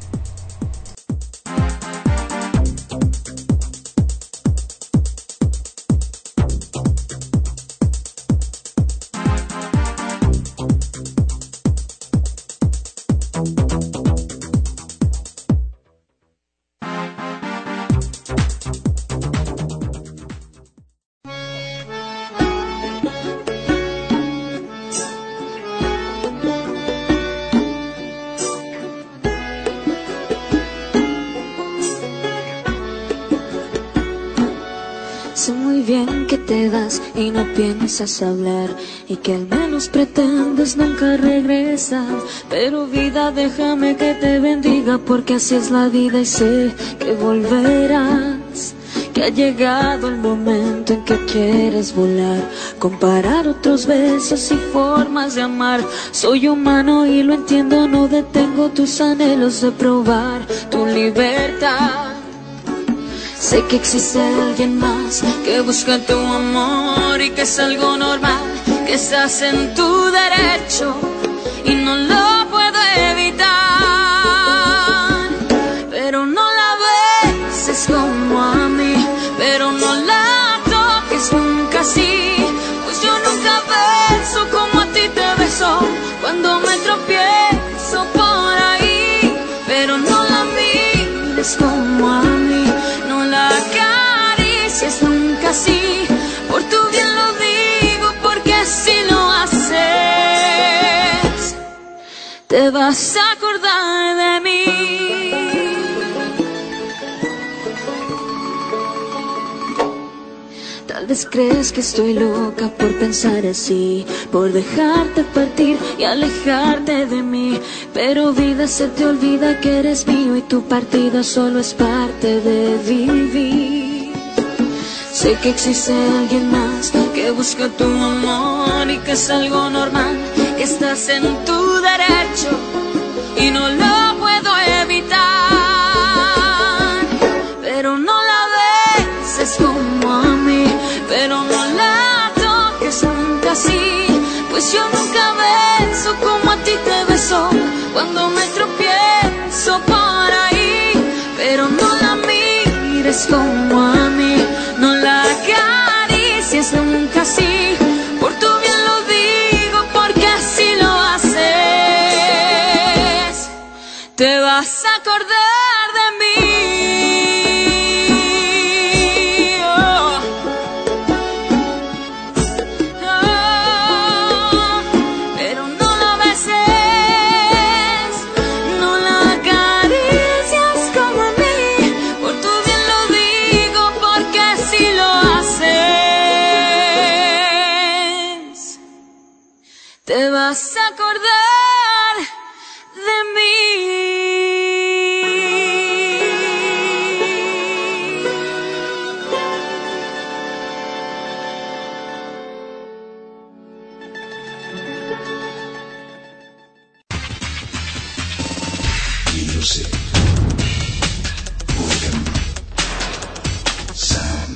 Y no piensas hablar y que al menos pretendes nunca regresar. Pero vida, déjame que te bendiga, porque así es la vida y sé que volverás. Que ha llegado el momento en que quieres volar, comparar otros besos y formas de amar. Soy humano y lo entiendo, no detengo tus anhelos de probar tu libertad. Sé que existe alguien más que busca tu amor y que es algo normal, que estás en tu derecho y no lo puedo evitar. Pero no la beses como a mí, pero no la toques nunca así, pues yo nunca beso como a ti te beso cuando me tropiezo por ahí. Pero no la mires como a mí, acaricies nunca así, por tu bien lo digo, porque si lo haces te vas a acordar de mí. Tal vez crees que estoy loca por pensar así, por dejarte partir y alejarte de mí, pero vida, se te olvida que eres mío y tu partida solo es parte de vivir. Sé que existe alguien más que busca tu amor y que es algo normal, que estás en tu derecho y no lo puedo evitar. Pero no la beses como a mí, pero no la toques nunca así, pues yo nunca beso como a ti te beso cuando me tropiezo por ahí. quieres como a mí. No la acaricies nunca así. Por tu bien lo digo, porque así lo haces. Te vas a acordar de mí. Te vas a acordar de mí. Music. Organ. Sound.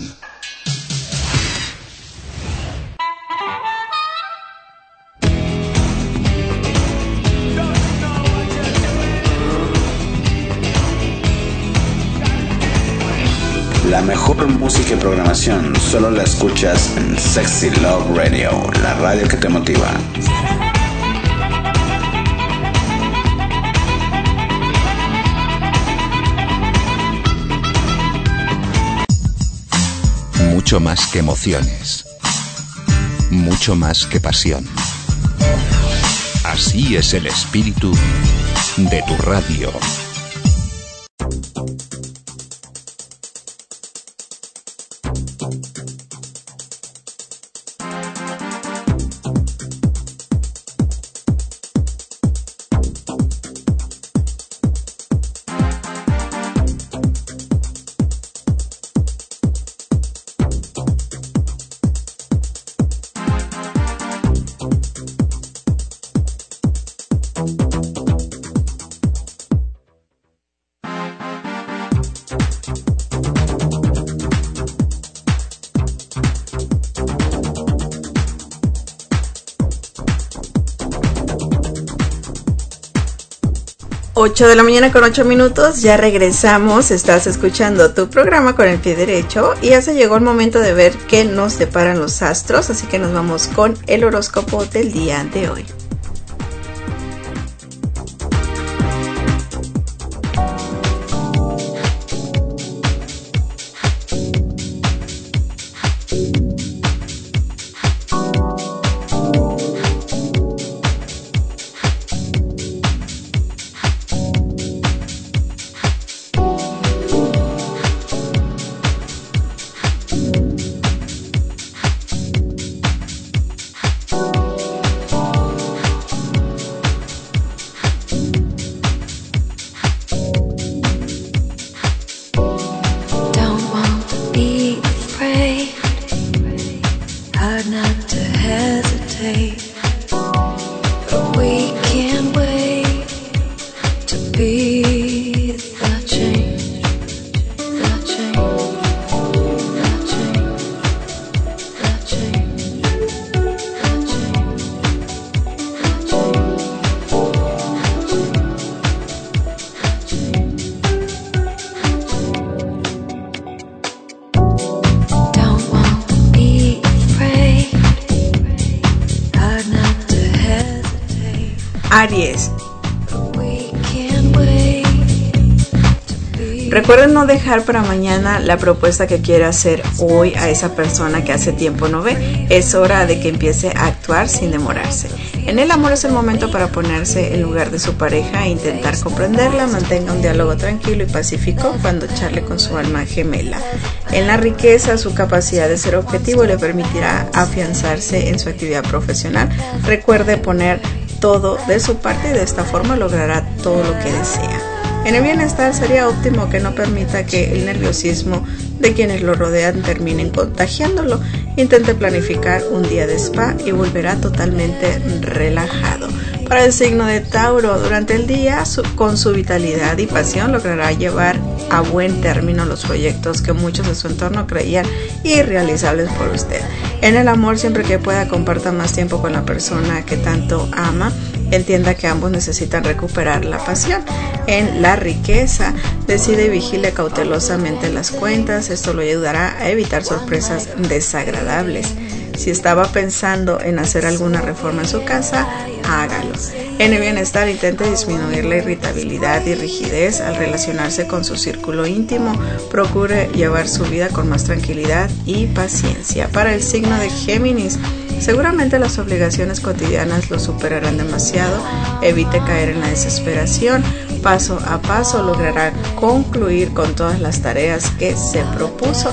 La mejor música y programación solo la escuchas en Sexy Love Radio, la radio que te motiva. Mucho más que emociones. Mucho más que pasión. Así es el espíritu de tu radio. ocho de la mañana con ocho minutos, ya regresamos, estás escuchando tu programa con el pie derecho y ya se llegó el momento de ver qué nos deparan los astros, así que nos vamos con el horóscopo del día de hoy. Aries. Recuerden no dejar para mañana la propuesta que quiera hacer hoy a esa persona que hace tiempo no ve. Es hora de que empiece a actuar sin demorarse. En el amor es el momento para ponerse en lugar de su pareja e intentar comprenderla. Mantenga un diálogo tranquilo y pacífico cuando charle con su alma gemela. En la riqueza, su capacidad de ser objetivo le permitirá afianzarse en su actividad profesional. Recuerde poner todo de su parte y de esta forma logrará todo lo que desea. En el bienestar sería óptimo que no permita que el nerviosismo de quienes lo rodean terminen contagiándolo. Intente planificar un día de spa y volverá totalmente relajado. Para el signo de Tauro, durante el día, su, con su vitalidad y pasión logrará llevar a buen término los proyectos que muchos de su entorno creían irrealizables por usted. En el amor, siempre que pueda, comparta más tiempo con la persona que tanto ama entienda que ambos necesitan recuperar la pasión. En la riqueza, decide y vigile cautelosamente las cuentas, esto lo ayudará a evitar sorpresas desagradables. Si estaba pensando en hacer alguna reforma en su casa, hágalo. En el bienestar, intente disminuir la irritabilidad y rigidez al relacionarse con su círculo íntimo. Procure llevar su vida con más tranquilidad y paciencia. Para el signo de Géminis, seguramente las obligaciones cotidianas lo superarán demasiado. Evite caer en la desesperación. Paso a paso logrará concluir con todas las tareas que se propuso.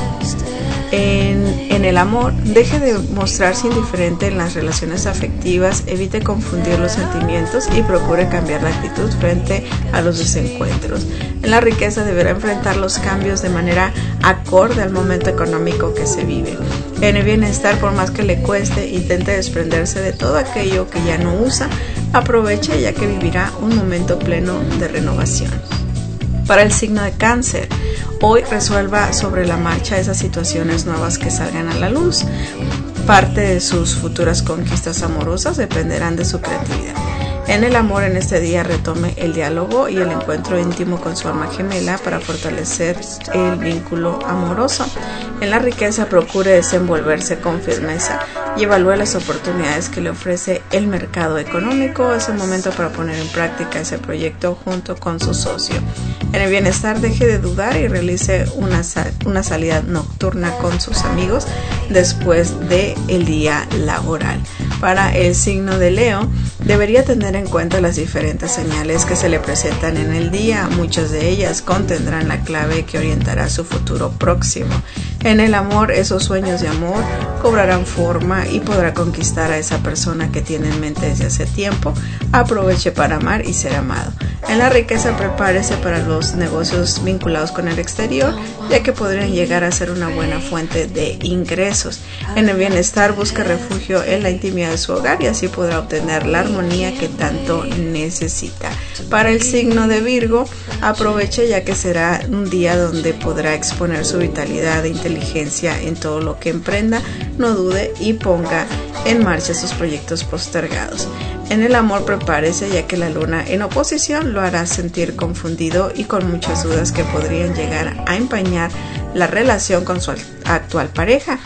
En, en el amor, deje de mostrarse indiferente en las relaciones afectivas, evite confundir los sentimientos y procure cambiar la actitud frente a los desencuentros. En la riqueza, deberá enfrentar los cambios de manera acorde al momento económico que se vive. En el bienestar, por más que le cueste, intente desprenderse de todo aquello que ya no usa. Aproveche, ya que vivirá un momento pleno de renovación. Para el signo de Cáncer, hoy resuelva sobre la marcha esas situaciones nuevas que salgan a la luz. Parte de sus futuras conquistas amorosas dependerán de su creatividad. En el amor, en este día retome el diálogo y el encuentro íntimo con su alma gemela para fortalecer el vínculo amoroso. En la riqueza, procure desenvolverse con firmeza y evalúe las oportunidades que le ofrece el mercado económico. Es el momento para poner en práctica ese proyecto junto con su socio. En el bienestar, deje de dudar y realice una, sal- una salida nocturna con sus amigos después del día laboral. Para el signo de Leo, debería tener en cuenta las diferentes señales que se le presentan en el día. Muchas de ellas contendrán la clave que orientará su futuro próximo. En el amor, esos sueños de amor cobrarán forma y podrá conquistar a esa persona que tiene en mente desde hace tiempo. Aproveche para amar y ser amado. En la riqueza, prepárese para los negocios vinculados con el exterior, ya que podrían llegar a ser una buena fuente de ingresos. En el bienestar, busque refugio en la intimidad de su hogar y así podrá obtener la armonía que tanto necesita. Para el signo de Virgo, aproveche, ya que será un día donde podrá exponer su vitalidad e inteligencia en todo lo que emprenda. No dude y ponga en marcha sus proyectos postergados. En el amor, prepárese, ya que la luna en oposición lo hará sentir confundido y con muchas dudas que podrían llegar a empañar la relación con su actual pareja.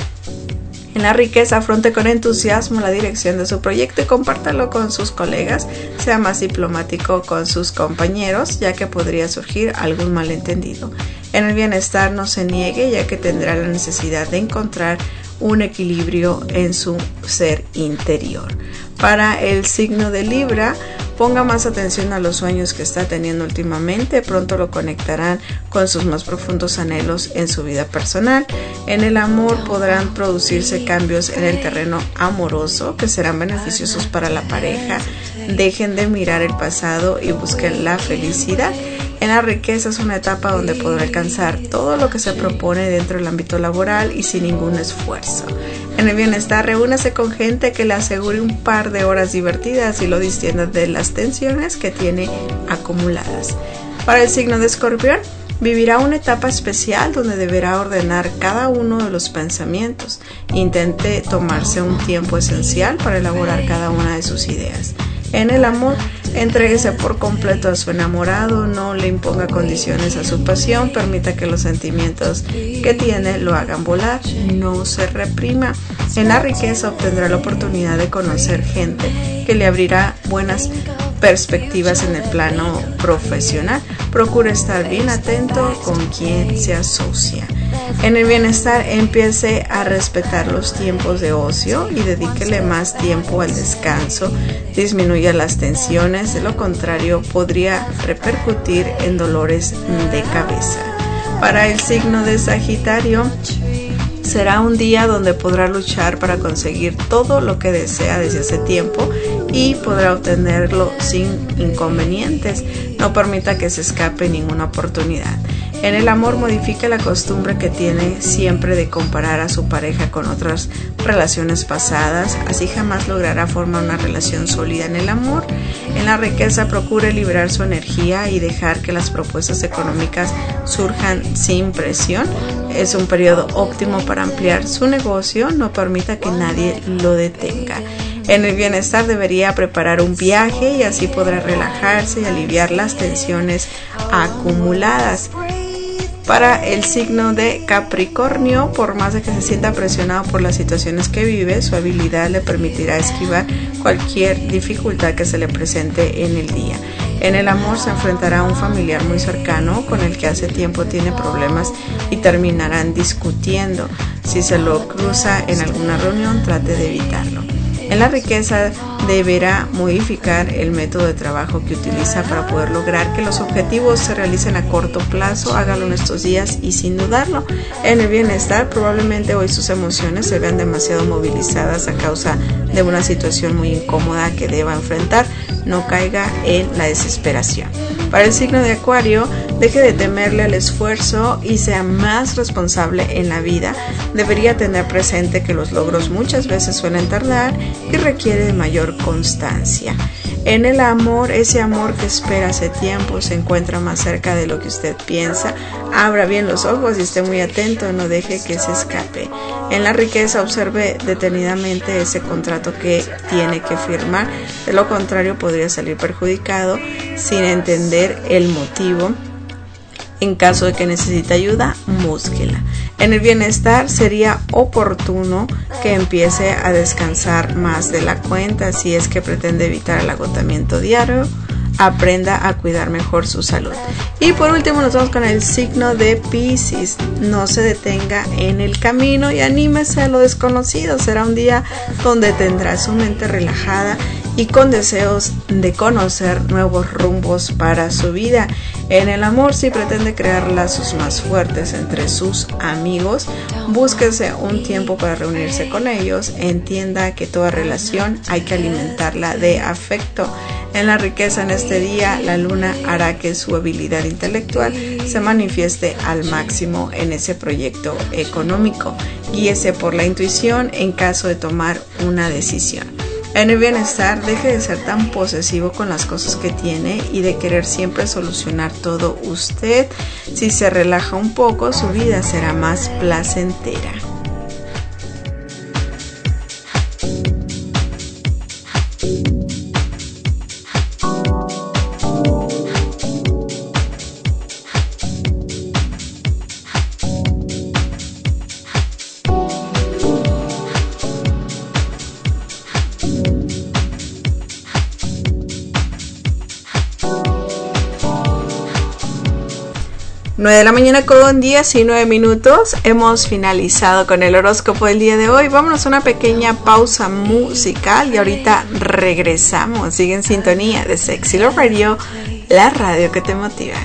En la riqueza, afronte con entusiasmo la dirección de su proyecto y compártalo con sus colegas. Sea más diplomático con sus compañeros, ya que podría surgir algún malentendido. En el bienestar, no se niegue, ya que tendrá la necesidad de encontrar un equilibrio en su ser interior. Para el signo de Libra, ponga más atención a los sueños que está teniendo últimamente. Pronto lo conectarán con sus más profundos anhelos en su vida personal. En el amor, podrán producirse cambios en el terreno amoroso que serán beneficiosos para la pareja. Dejen de mirar el pasado y busquen la felicidad. En la riqueza, es una etapa donde podrá alcanzar todo lo que se propone dentro del ámbito laboral y sin ningún esfuerzo. En el bienestar, reúnase con gente que le asegure un par de horas divertidas y lo distienda de las tensiones que tiene acumuladas. Para el signo de Escorpión, vivirá una etapa especial donde deberá ordenar cada uno de los pensamientos. Intente tomarse un tiempo esencial para elaborar cada una de sus ideas. En el amor, entréguese por completo a su enamorado, no le imponga condiciones a su pasión, permita que los sentimientos que tiene lo hagan volar, no se reprima. En la riqueza, obtendrá la oportunidad de conocer gente que le abrirá buenas perspectivas en el plano profesional. Procure estar bien atento con quien se asocia. En el bienestar, empiece a respetar los tiempos de ocio y dedíquele más tiempo al descanso. Disminuya las tensiones, de lo contrario podría repercutir en dolores de cabeza. Para el signo de Sagitario, será un día donde podrá luchar para conseguir todo lo que desea desde hace tiempo y podrá obtenerlo sin inconvenientes. No permita que se escape ninguna oportunidad. En el amor, modifique la costumbre que tiene siempre de comparar a su pareja con otras relaciones pasadas, así jamás logrará formar una relación sólida en el amor. En la riqueza, procure liberar su energía y dejar que las propuestas económicas surjan sin presión. Es un periodo óptimo para ampliar su negocio, no permita que nadie lo detenga. En el bienestar debería preparar un viaje y así podrá relajarse y aliviar las tensiones acumuladas. Para el signo de Capricornio, por más de que se sienta presionado por las situaciones que vive, su habilidad le permitirá esquivar cualquier dificultad que se le presente en el día. En el amor se enfrentará a un familiar muy cercano con el que hace tiempo tiene problemas y terminarán discutiendo. Si se lo cruza en alguna reunión, trate de evitarlo. En la riqueza deberá modificar el método de trabajo que utiliza para poder lograr que los objetivos se realicen a corto plazo. Hágalo en estos días y sin dudarlo. En el bienestar, probablemente hoy sus emociones se vean demasiado movilizadas a causa de una situación muy incómoda que deba enfrentar. No caiga en la desesperación. Para el signo de Acuario, deje de temerle al esfuerzo y sea más responsable en la vida. Debería tener presente que los logros muchas veces suelen tardar y requiere de mayor constancia. En el amor, ese amor que espera hace tiempo se encuentra más cerca de lo que usted piensa. Abra bien los ojos y esté muy atento, no deje que se escape. En la riqueza, observe detenidamente ese contrato que tiene que firmar. De lo contrario, podría salir perjudicado sin entender el motivo. En caso de que necesite ayuda, búsquela. En el bienestar, sería oportuno que empiece a descansar más de la cuenta si es que pretende evitar el agotamiento diario. Aprenda a cuidar mejor su salud. Y por último nos vamos con el signo de Piscis. No se detenga en el camino y anímese a lo desconocido. Será un día donde tendrá su mente relajada y con deseos de conocer nuevos rumbos para su vida. En el amor, si pretende crear lazos más fuertes entre sus amigos, búsquese un tiempo para reunirse con ellos. Entienda que toda relación hay que alimentarla de afecto. En la riqueza, en este día, la luna hará que su habilidad intelectual se manifieste al máximo en ese proyecto económico. Guíese por la intuición en caso de tomar una decisión. En el bienestar, deje de ser tan posesivo con las cosas que tiene y de querer siempre solucionar todo usted. Si se relaja un poco, su vida será más placentera. nueve de la mañana con diecinueve minutos. Hemos finalizado con el horóscopo del día de hoy. Vámonos a una pequeña pausa musical y ahorita regresamos. Sigue en sintonía de Sexy Love Radio, la radio que te motiva.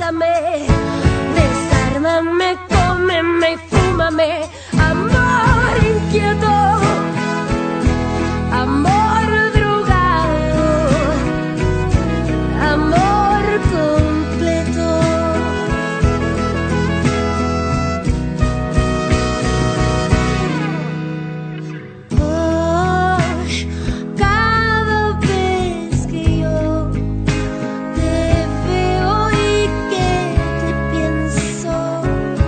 aplázame, desármame, cómeme y fúmame, amor inquieto, amor drogado, amor completo. Oh, cada vez que yo te veo y que te pienso,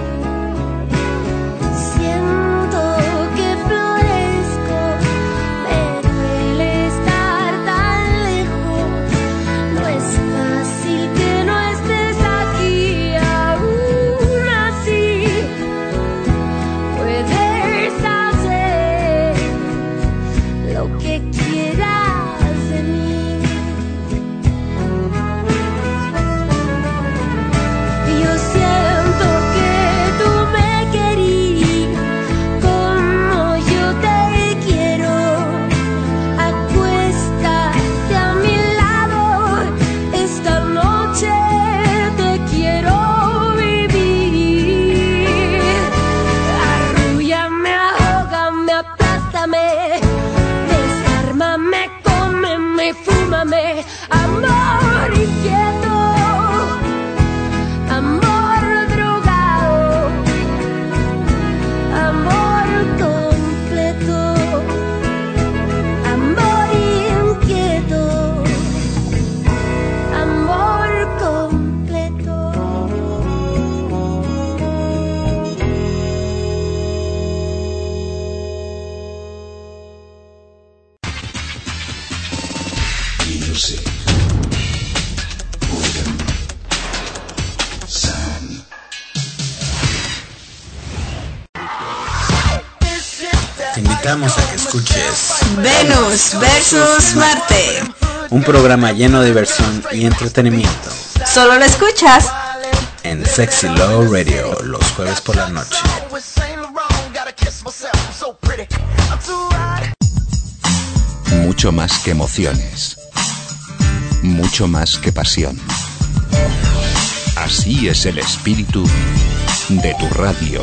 siento que florezco, me duele estar tan lejos, no es fácil que no estés aquí aún así, puedes hacer lo que quieras de mí. Yo siento que tú me querías como yo te quiero. Acuéstate a mi lado, esta noche te quiero vivir. Arrúllame, ahógame, aplástame, desármame, cómeme, fúmame, amor inquieto, amor drogado, amor completo, amor inquieto, amor completo. Music. Rhythm. Sound. Te invitamos a que escuches Venus versus Marte. un programa lleno de diversión y entretenimiento Solo lo escuchas en Sexy Love Radio los jueves por la noche. Mucho más que emociones. Mucho más que pasión. Así es el espíritu de tu radio.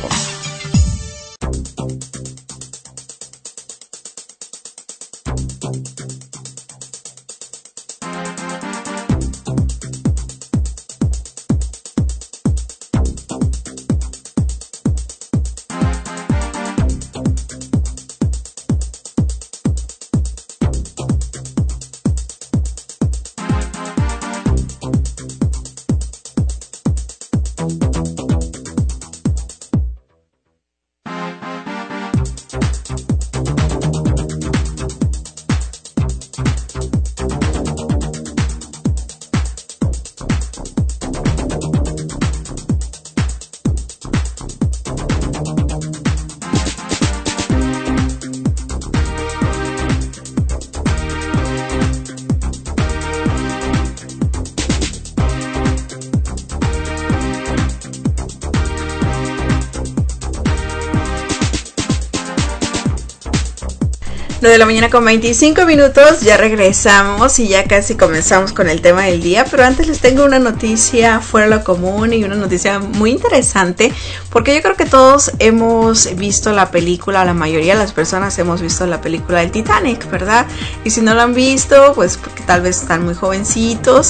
de la mañana con veinticinco minutos, ya regresamos y ya casi comenzamos con el tema del día, pero antes les tengo una noticia fuera de lo común y una noticia muy interesante, porque yo creo que todos hemos visto la película, la mayoría de las personas hemos visto la película del Titanic, ¿verdad? Y si no la han visto, pues porque tal vez están muy jovencitos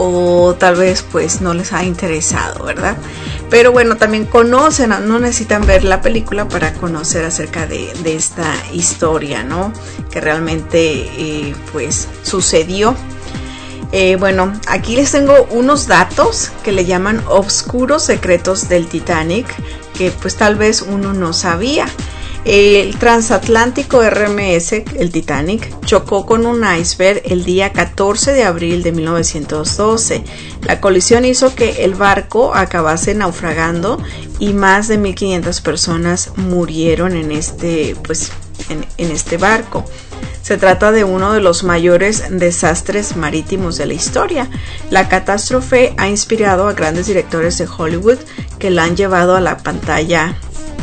o tal vez pues no les ha interesado, ¿verdad? Pero bueno, también conocen, no necesitan ver la película para conocer acerca de, de esta historia, ¿no? Que realmente eh, pues sucedió. Eh, bueno, aquí les tengo unos datos que le llaman obscuros secretos del Titanic, que pues tal vez uno no sabía. El transatlántico R M S, el Titanic, chocó con un iceberg el día catorce de abril de mil novecientos doce. La colisión hizo que el barco acabase naufragando y más de mil quinientas personas murieron en este, pues, en, en este barco. Se trata de uno de los mayores desastres marítimos de la historia. La catástrofe ha inspirado a grandes directores de Hollywood que la han llevado a la pantalla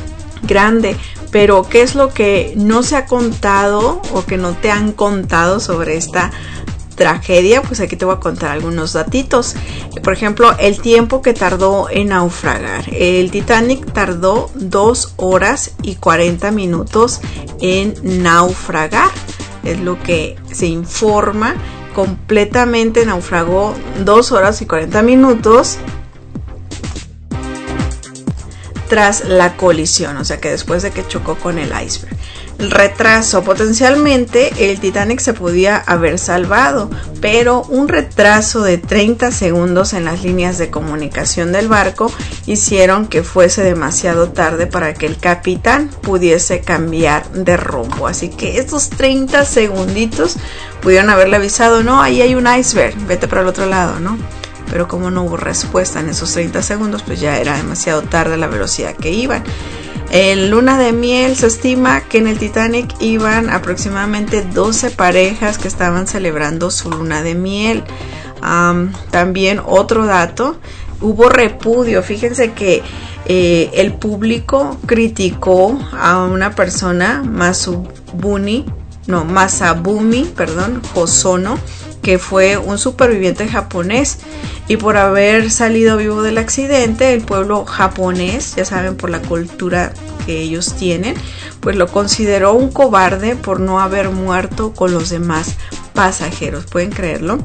grande. Pero ¿qué es lo que no se ha contado o que no te han contado sobre esta tragedia, pues aquí te voy a contar algunos datitos. Por ejemplo, el tiempo que tardó en naufragar. El Titanic tardó dos horas y cuarenta minutos en naufragar. Es lo que se informa. Completamente naufragó dos horas y cuarenta minutos tras la colisión, o sea que después de que chocó con el iceberg. El retraso, potencialmente el Titanic se podía haber salvado, pero un retraso de treinta segundos en las líneas de comunicación del barco hicieron que fuese demasiado tarde para que el capitán pudiese cambiar de rumbo. Así que estos treinta segunditos pudieron haberle avisado, no, ahí hay un iceberg, vete para el otro lado, ¿no? Pero como no hubo respuesta en esos treinta segundos, pues ya era demasiado tarde la velocidad que iban. En luna de miel se estima que en el Titanic iban aproximadamente doce parejas que estaban celebrando su luna de miel. Um, también otro dato, hubo repudio. Fíjense que eh, el público criticó a una persona, Masabumi, no, Masabumi, perdón, Hosono, que fue un superviviente japonés, y por haber salido vivo del accidente, el pueblo japonés, ya saben, por la cultura que ellos tienen, pues lo consideró un cobarde por no haber muerto con los demás pasajeros. ¿Pueden creerlo?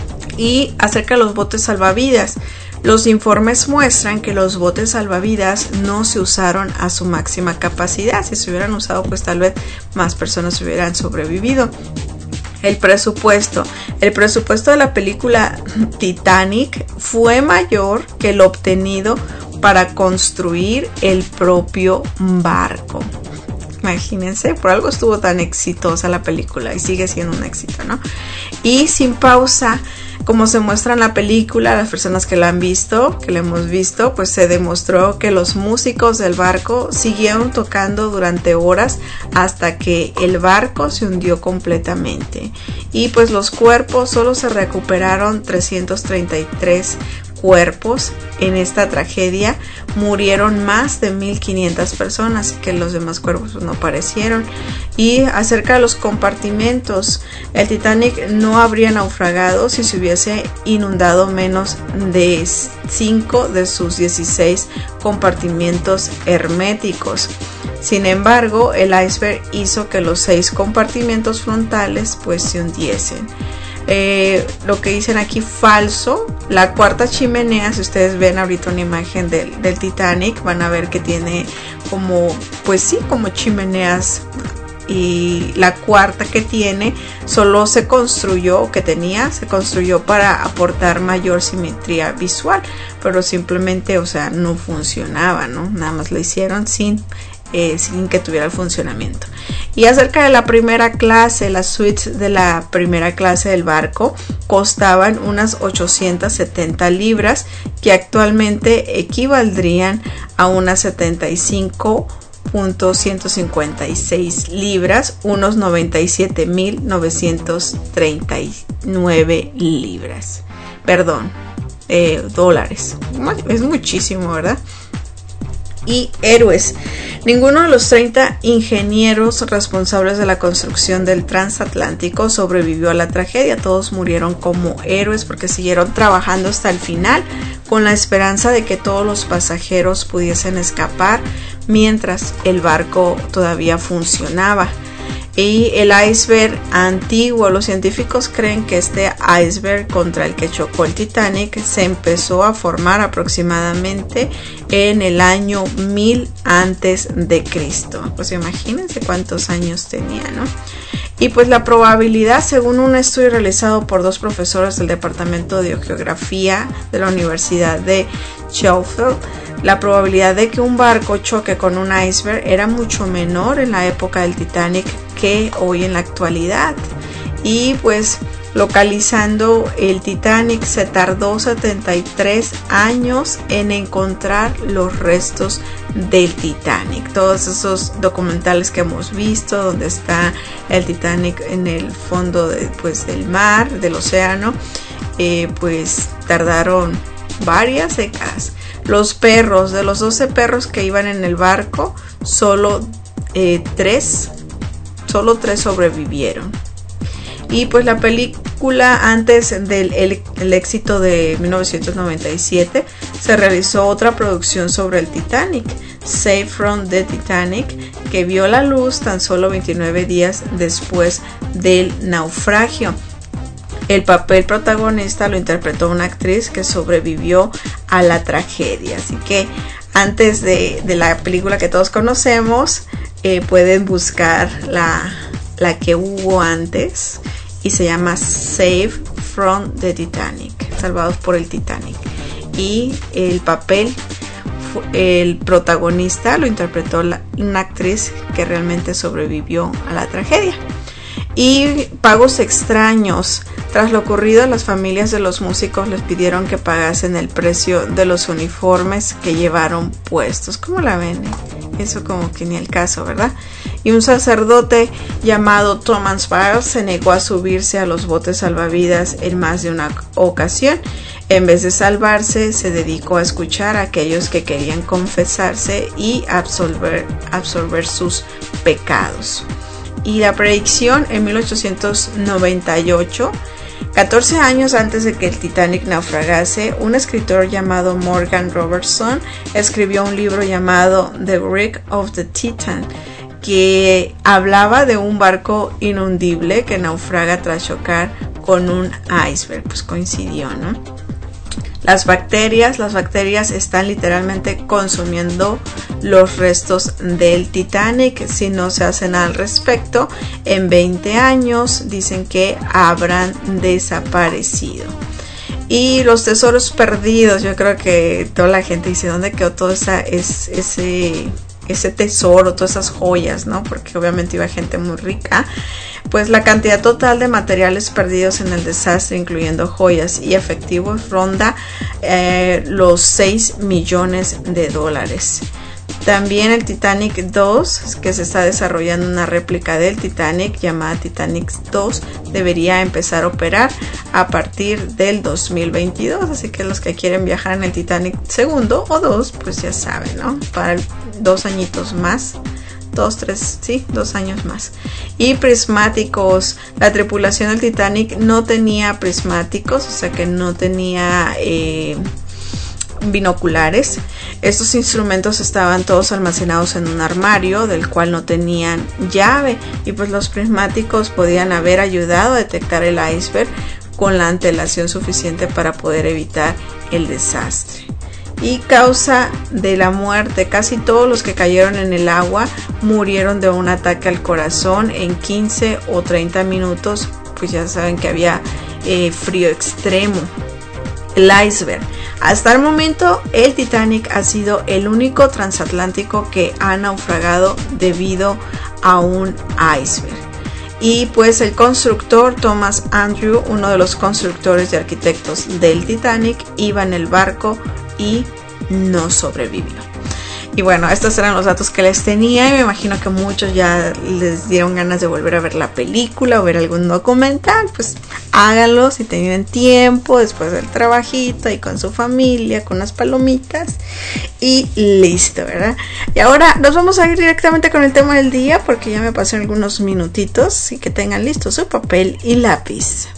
Y acerca de los botes salvavidas, los informes muestran que los botes salvavidas no se usaron a su máxima capacidad. Si se hubieran usado, pues tal vez más personas hubieran sobrevivido. El presupuesto. El presupuesto de la película Titanic fue mayor que el obtenido para construir el propio barco. Imagínense, por algo estuvo tan exitosa la película y sigue siendo un éxito, ¿no? Y sin pausa, como se muestra en la película, las personas que la han visto, que la hemos visto, pues se demostró que los músicos del barco siguieron tocando durante horas hasta que el barco se hundió completamente. Y pues los cuerpos, solo se recuperaron trescientos treinta y tres cuerpos en esta tragedia. Murieron más de mil quinientas personas, que los demás cuerpos no aparecieron. Y acerca de los compartimentos, el Titanic no habría naufragado si se hubiese inundado menos de cinco de sus dieciséis compartimentos herméticos. Sin embargo, el iceberg hizo que los seis compartimentos frontales pues se hundiesen. Eh, lo que dicen aquí falso, la cuarta chimenea, si ustedes ven ahorita una imagen del, del Titanic, van a ver que tiene como, pues sí, como chimeneas, y la cuarta que tiene solo se construyó, que tenía, se construyó para aportar mayor simetría visual, pero simplemente, o sea, no funcionaba, ¿no? Nada más lo hicieron sin Eh, sin que tuviera el funcionamiento. Y acerca de la primera clase, las suites de la primera clase del barco costaban unas ochocientas setenta libras, que actualmente equivaldrían a unas setenta y cinco punto ciento cincuenta y seis libras, unos noventa y siete mil novecientos treinta y nueve libras, perdón, eh, dólares. Es muchísimo, ¿verdad? Y héroes. Ninguno de los treinta ingenieros responsables de la construcción del transatlántico sobrevivió a la tragedia. Todos murieron como héroes porque siguieron trabajando hasta el final con la esperanza de que todos los pasajeros pudiesen escapar mientras el barco todavía funcionaba. Y el iceberg antiguo, los científicos creen que este iceberg contra el que chocó el Titanic se empezó a formar aproximadamente en el año mil antes de Cristo. Pues imagínense cuántos años tenía, ¿no? Y pues la probabilidad, según un estudio realizado por dos profesores del Departamento de Geografía de la Universidad de Sheffield, la probabilidad de que un barco choque con un iceberg era mucho menor en la época del Titanic que hoy en la actualidad. Y pues localizando el Titanic se tardó setenta y tres años en encontrar los restos del Titanic. Todos esos documentales que hemos visto donde está el Titanic en el fondo de, pues, del mar, del océano, eh, pues tardaron varias décadas. Los perros, de los doce perros que iban en el barco, solo eh, tres, solo tres sobrevivieron. Y pues la peli película, antes del el, el éxito de mil novecientos noventa y siete, se realizó otra producción sobre el Titanic, Save from the Titanic, que vio la luz tan solo veintinueve días después del naufragio. El papel protagonista lo interpretó una actriz que sobrevivió a la tragedia. Así que antes de, de la película que todos conocemos, eh, pueden buscar la, la que hubo antes y se llama Save from the Titanic, Salvados por el Titanic. Y el papel, el protagonista lo interpretó la, una actriz que realmente sobrevivió a la tragedia. Y pagos extraños. Tras lo ocurrido, las familias de los músicos les pidieron que pagasen el precio de los uniformes que llevaron puestos. ¿Cómo la ven? Eso como que ni el caso, ¿verdad? Y un sacerdote llamado Thomas Biles se negó a subirse a los botes salvavidas en más de una ocasión. En vez de salvarse, se dedicó a escuchar a aquellos que querían confesarse y absolver, absolver sus pecados. Y la predicción: en mil ochocientos noventa y ocho, catorce años antes de que el Titanic naufragase, un escritor llamado Morgan Robertson escribió un libro llamado The Wreck of the Titan, que hablaba de un barco inundible que naufraga tras chocar con un iceberg. Pues coincidió, ¿no? Las bacterias, las bacterias están literalmente consumiendo los restos del Titanic. Si no se hace nada al respecto, en veinte años dicen que habrán desaparecido. Y los tesoros perdidos, yo creo que toda la gente dice, ¿dónde quedó todo esa, es, ese, ese tesoro, todas esas joyas, ¿no? Porque obviamente iba gente muy rica. Pues la cantidad total de materiales perdidos en el desastre, incluyendo joyas y efectivos, ronda eh, los seis millones de dólares. También el Titanic dos, que se está desarrollando una réplica del Titanic llamada Titanic dos, debería empezar a operar a partir del dos mil veintidós. Así que los que quieren viajar en el Titanic segundo o dos, pues ya saben, ¿no? Para el, dos añitos más. Dos, tres, sí, dos años más. Y prismáticos. La tripulación del Titanic no tenía prismáticos, o sea que no tenía eh, binoculares. Estos instrumentos estaban todos almacenados en un armario del cual no tenían llave, y pues los prismáticos podían haber ayudado a detectar el iceberg con la antelación suficiente para poder evitar el desastre. Y causa de la muerte: casi todos los que cayeron en el agua murieron de un ataque al corazón en quince o treinta minutos. Pues ya saben que había eh, frío extremo. El iceberg: hasta el momento el Titanic ha sido el único transatlántico que ha naufragado debido a un iceberg. Y pues el constructor Thomas Andrew, uno de los constructores y arquitectos del Titanic, iba en el barco y no sobrevivió. Y bueno, estos eran los datos que les tenía, y me imagino que muchos ya les dieron ganas de volver a ver la película o ver algún documental. Pues háganlo si tienen tiempo, después del trabajito, y con su familia, con unas palomitas, y listo, ¿verdad? Y ahora nos vamos a ir directamente con el tema del día, porque ya me pasé algunos minutitos, y que tengan listo su papel y lápiz.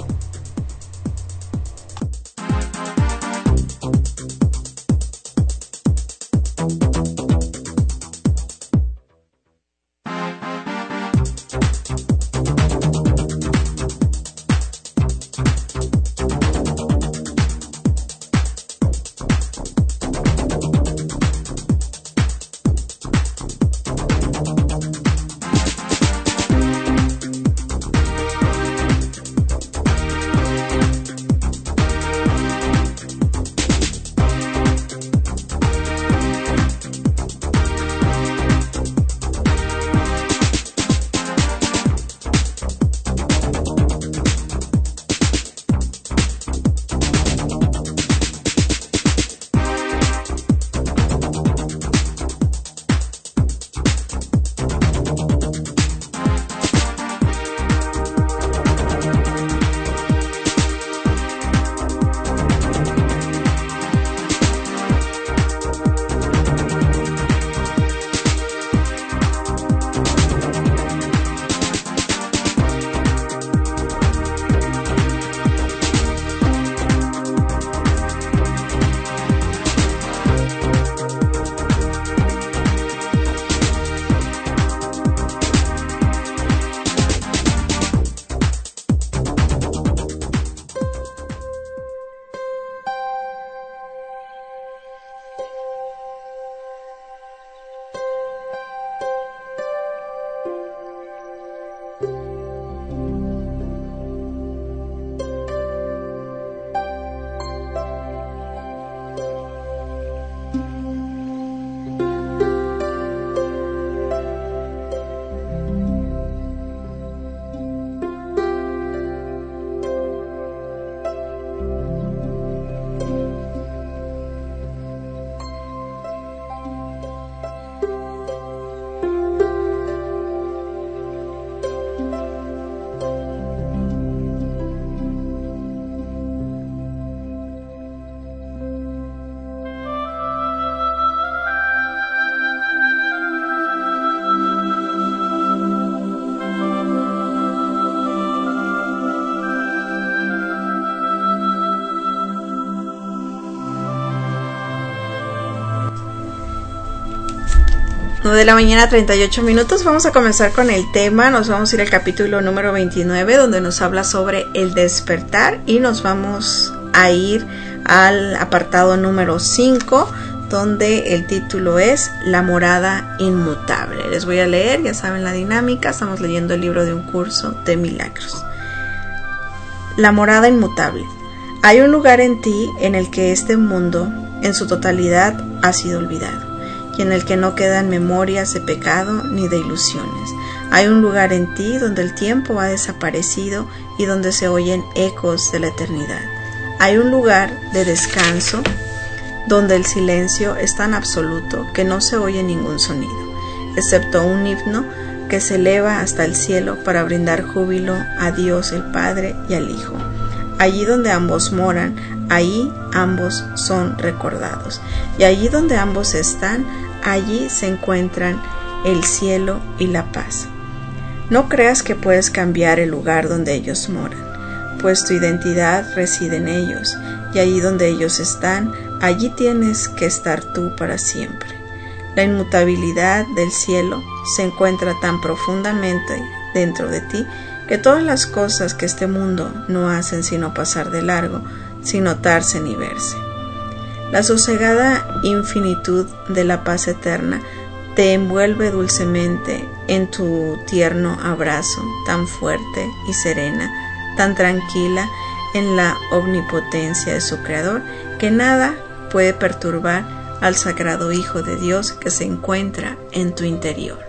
nueve de la mañana, treinta y ocho minutos. Vamos a comenzar con el tema. Nos vamos a ir al capítulo número veintinueve, donde nos habla sobre el despertar, y nos vamos a ir al apartado número cinco, donde el título es La morada inmutable. Les voy a leer, ya saben la dinámica. Estamos leyendo el libro de un curso de milagros. La morada inmutable. Hay un lugar en ti en el que este mundo en su totalidad ha sido olvidado, y en el que no quedan memorias de pecado ni de ilusiones. Hay un lugar en ti donde el tiempo ha desaparecido y donde se oyen ecos de la eternidad. Hay un lugar de descanso donde el silencio es tan absoluto que no se oye ningún sonido, excepto un himno que se eleva hasta el cielo para brindar júbilo a Dios el Padre y al Hijo. Allí donde ambos moran, ahí ambos son recordados. Y allí donde ambos están, allí se encuentran el cielo y la paz. No creas que puedes cambiar el lugar donde ellos moran, pues tu identidad reside en ellos, y allí donde ellos están, allí tienes que estar tú para siempre. La inmutabilidad del cielo se encuentra tan profundamente dentro de ti que todas las cosas que este mundo no hacen sino pasar de largo, sin notarse ni verse. La sosegada infinitud de la paz eterna te envuelve dulcemente en tu tierno abrazo, tan fuerte y serena, tan tranquila en la omnipotencia de su Creador, que nada puede perturbar al sagrado Hijo de Dios que se encuentra en tu interior.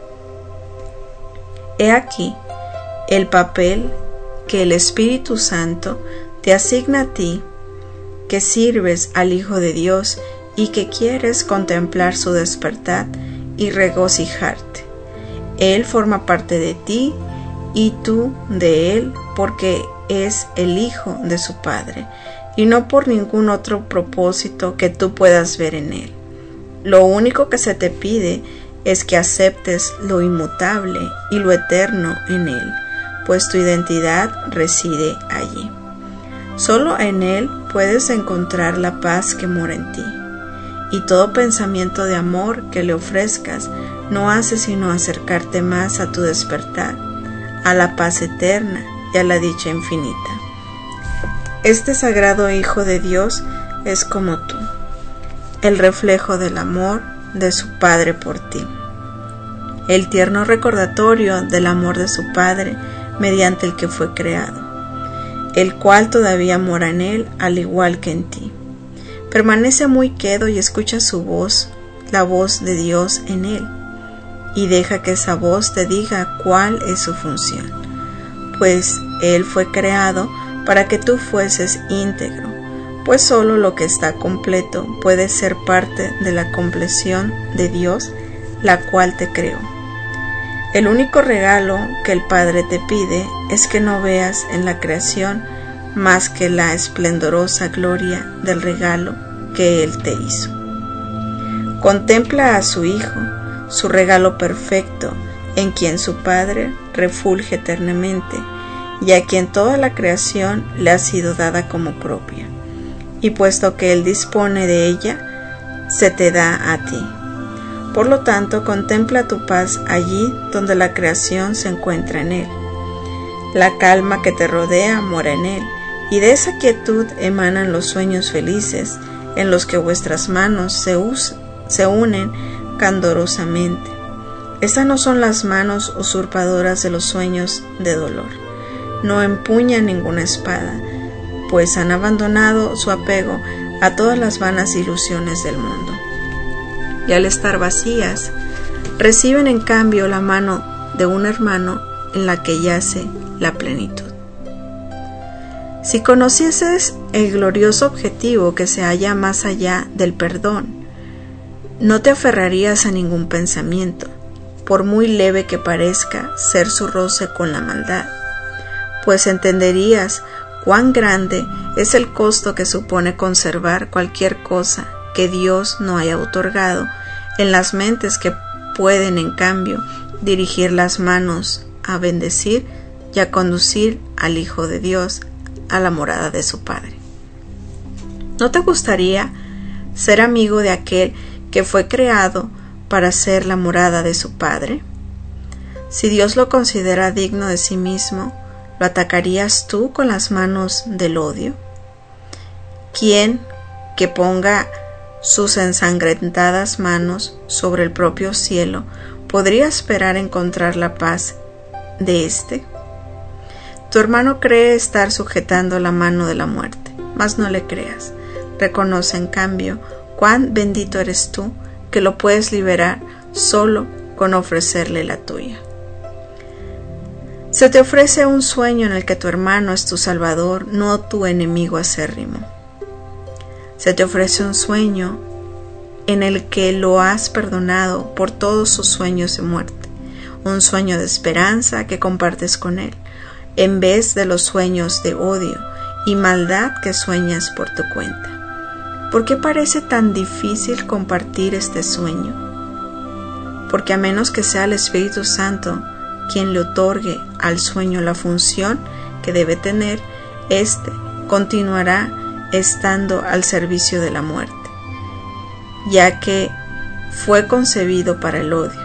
He aquí el papel que el Espíritu Santo te asigna a ti, que sirves al Hijo de Dios y que quieres contemplar su despertar y regocijarte. Él forma parte de ti y tú de él, porque es el Hijo de su Padre, y no por ningún otro propósito que tú puedas ver en él. Lo único que se te pide es que aceptes lo inmutable y lo eterno en él, pues tu identidad reside allí. Solo en él puedes encontrar la paz que mora en ti, y todo pensamiento de amor que le ofrezcas no hace sino acercarte más a tu despertar, a la paz eterna y a la dicha infinita. Este sagrado Hijo de Dios es como tú, el reflejo del amor de su Padre por ti, el tierno recordatorio del amor de su Padre mediante el que fue creado, el cual todavía mora en él al igual que en ti. Permanece muy quedo y escucha su voz, la voz de Dios en él, y deja que esa voz te diga cuál es su función, pues él fue creado para que tú fueses íntegro, pues solo lo que está completo puede ser parte de la compleción de Dios, la cual te creó. El único regalo que el Padre te pide es que no veas en la creación más que la esplendorosa gloria del regalo que Él te hizo. Contempla a su Hijo, su regalo perfecto, en quien su Padre refulge eternamente, y a quien toda la creación le ha sido dada como propia. Y puesto que Él dispone de ella, se te da a ti. Por lo tanto, contempla tu paz allí donde la creación se encuentra en él. La calma que te rodea mora en él, y de esa quietud emanan los sueños felices en los que vuestras manos se, us- se unen candorosamente. Estas no son las manos usurpadoras de los sueños de dolor. No empuñan ninguna espada, pues han abandonado su apego a todas las vanas ilusiones del mundo. Y al estar vacías, reciben en cambio la mano de un hermano en la que yace la plenitud. Si conocieses el glorioso objetivo que se halla más allá del perdón, no te aferrarías a ningún pensamiento, por muy leve que parezca ser su roce con la maldad, pues entenderías cuán grande es el costo que supone conservar cualquier cosa que Dios no haya otorgado en las mentes que pueden, en cambio, dirigir las manos a bendecir y a conducir al Hijo de Dios a la morada de su Padre. ¿No te gustaría ser amigo de aquel que fue creado para ser la morada de su Padre? Si Dios lo considera digno de sí mismo, ¿lo atacarías tú con las manos del odio? ¿Quién que ponga sus ensangrentadas manos sobre el propio cielo podría esperar encontrar la paz de éste? Tu hermano cree estar sujetando la mano de la muerte, mas no le creas. Reconoce en cambio cuán bendito eres tú, que lo puedes liberar solo con ofrecerle la tuya. Se te ofrece un sueño en el que tu hermano es tu salvador, no tu enemigo acérrimo. Se te ofrece un sueño en el que lo has perdonado por todos sus sueños de muerte, un sueño de esperanza que compartes con él, en vez de los sueños de odio y maldad que sueñas por tu cuenta. ¿Por qué parece tan difícil compartir este sueño? Porque a menos que sea el Espíritu Santo quien le otorgue al sueño la función que debe tener, éste continuará estando al servicio de la muerte, ya que fue concebido para el odio.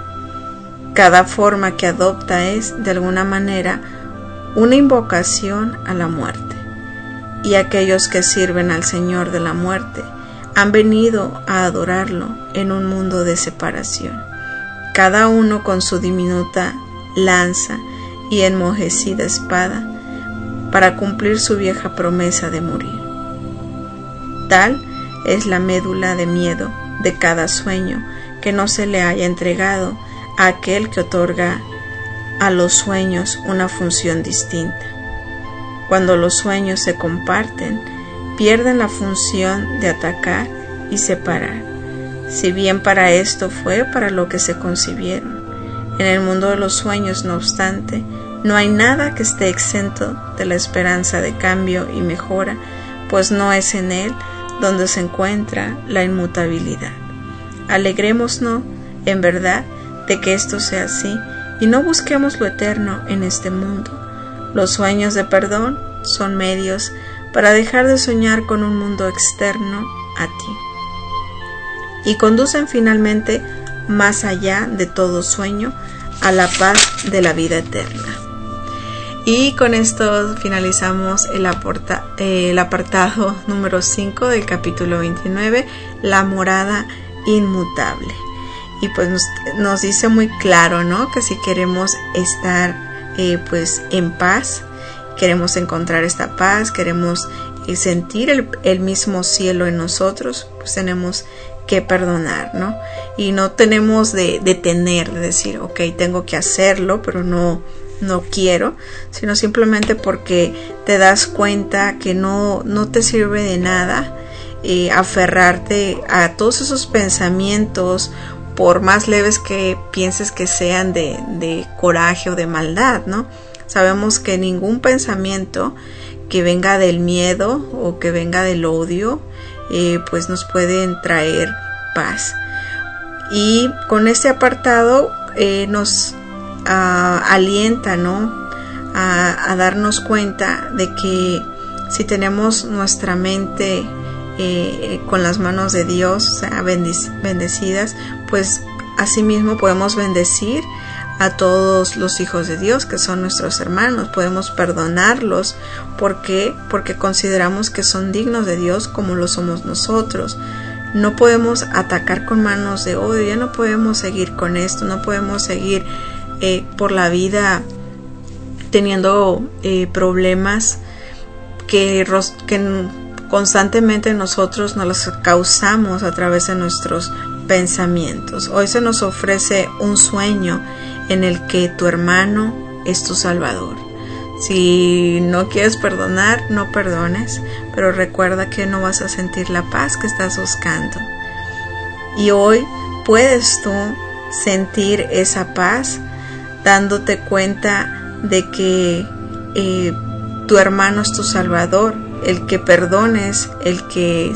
Cada forma que adopta es, de alguna manera, una invocación a la muerte, y aquellos que sirven al Señor de la muerte han venido a adorarlo en un mundo de separación, cada uno con su diminuta lanza y enmojecida espada para cumplir su vieja promesa de morir. Tal es la médula de miedo de cada sueño que no se le haya entregado a aquel que otorga a los sueños una función distinta. Cuando los sueños se comparten, pierden la función de atacar y separar, si bien para esto fue para lo que se concibieron. En el mundo de los sueños, no obstante, no hay nada que esté exento de la esperanza de cambio y mejora, pues no es en él donde se encuentra la inmutabilidad. Alegrémonos, en verdad, de que esto sea así, y no busquemos lo eterno en este mundo. Los sueños de perdón son medios para dejar de soñar con un mundo externo a ti, y conducen finalmente más allá de todo sueño a la paz de la vida eterna. Y con esto finalizamos el, aporta, eh, el apartado número cinco del capítulo veintinueve, la morada inmutable. Y pues nos, nos dice muy claro, ¿no?, que si queremos estar eh, pues en paz, queremos encontrar esta paz, queremos eh, sentir el, el mismo cielo en nosotros, pues tenemos que perdonar, ¿no? Y no tenemos de, de tener, de decir, ok, tengo que hacerlo, pero no, no quiero, sino simplemente porque te das cuenta que no, no te sirve de nada eh, aferrarte a todos esos pensamientos, por más leves que pienses que sean de, de coraje o de maldad, ¿no? Sabemos que ningún pensamiento que venga del miedo o que venga del odio Eh, pues nos pueden traer paz. Y con este apartado eh, nos uh, alienta, ¿no?, a, a darnos cuenta de que si tenemos nuestra mente eh, con las manos de Dios, o sea, bendic- bendecidas, pues asimismo podemos bendecir a todos los hijos de Dios que son nuestros hermanos, podemos perdonarlos. ¿Por qué? Porque consideramos que son dignos de Dios como lo somos nosotros. No podemos atacar con manos de odio, ya no podemos seguir con esto, no podemos seguir eh, por la vida teniendo eh, problemas que, que constantemente nosotros nos los causamos a través de nuestros pensamientos. Hoy se nos ofrece un sueño en el que tu hermano es tu salvador. Si no quieres perdonar, no perdones, pero recuerda que no vas a sentir la paz que estás buscando. Y hoy puedes tú sentir esa paz dándote cuenta de que eh, tu hermano es tu salvador. El que perdones, el que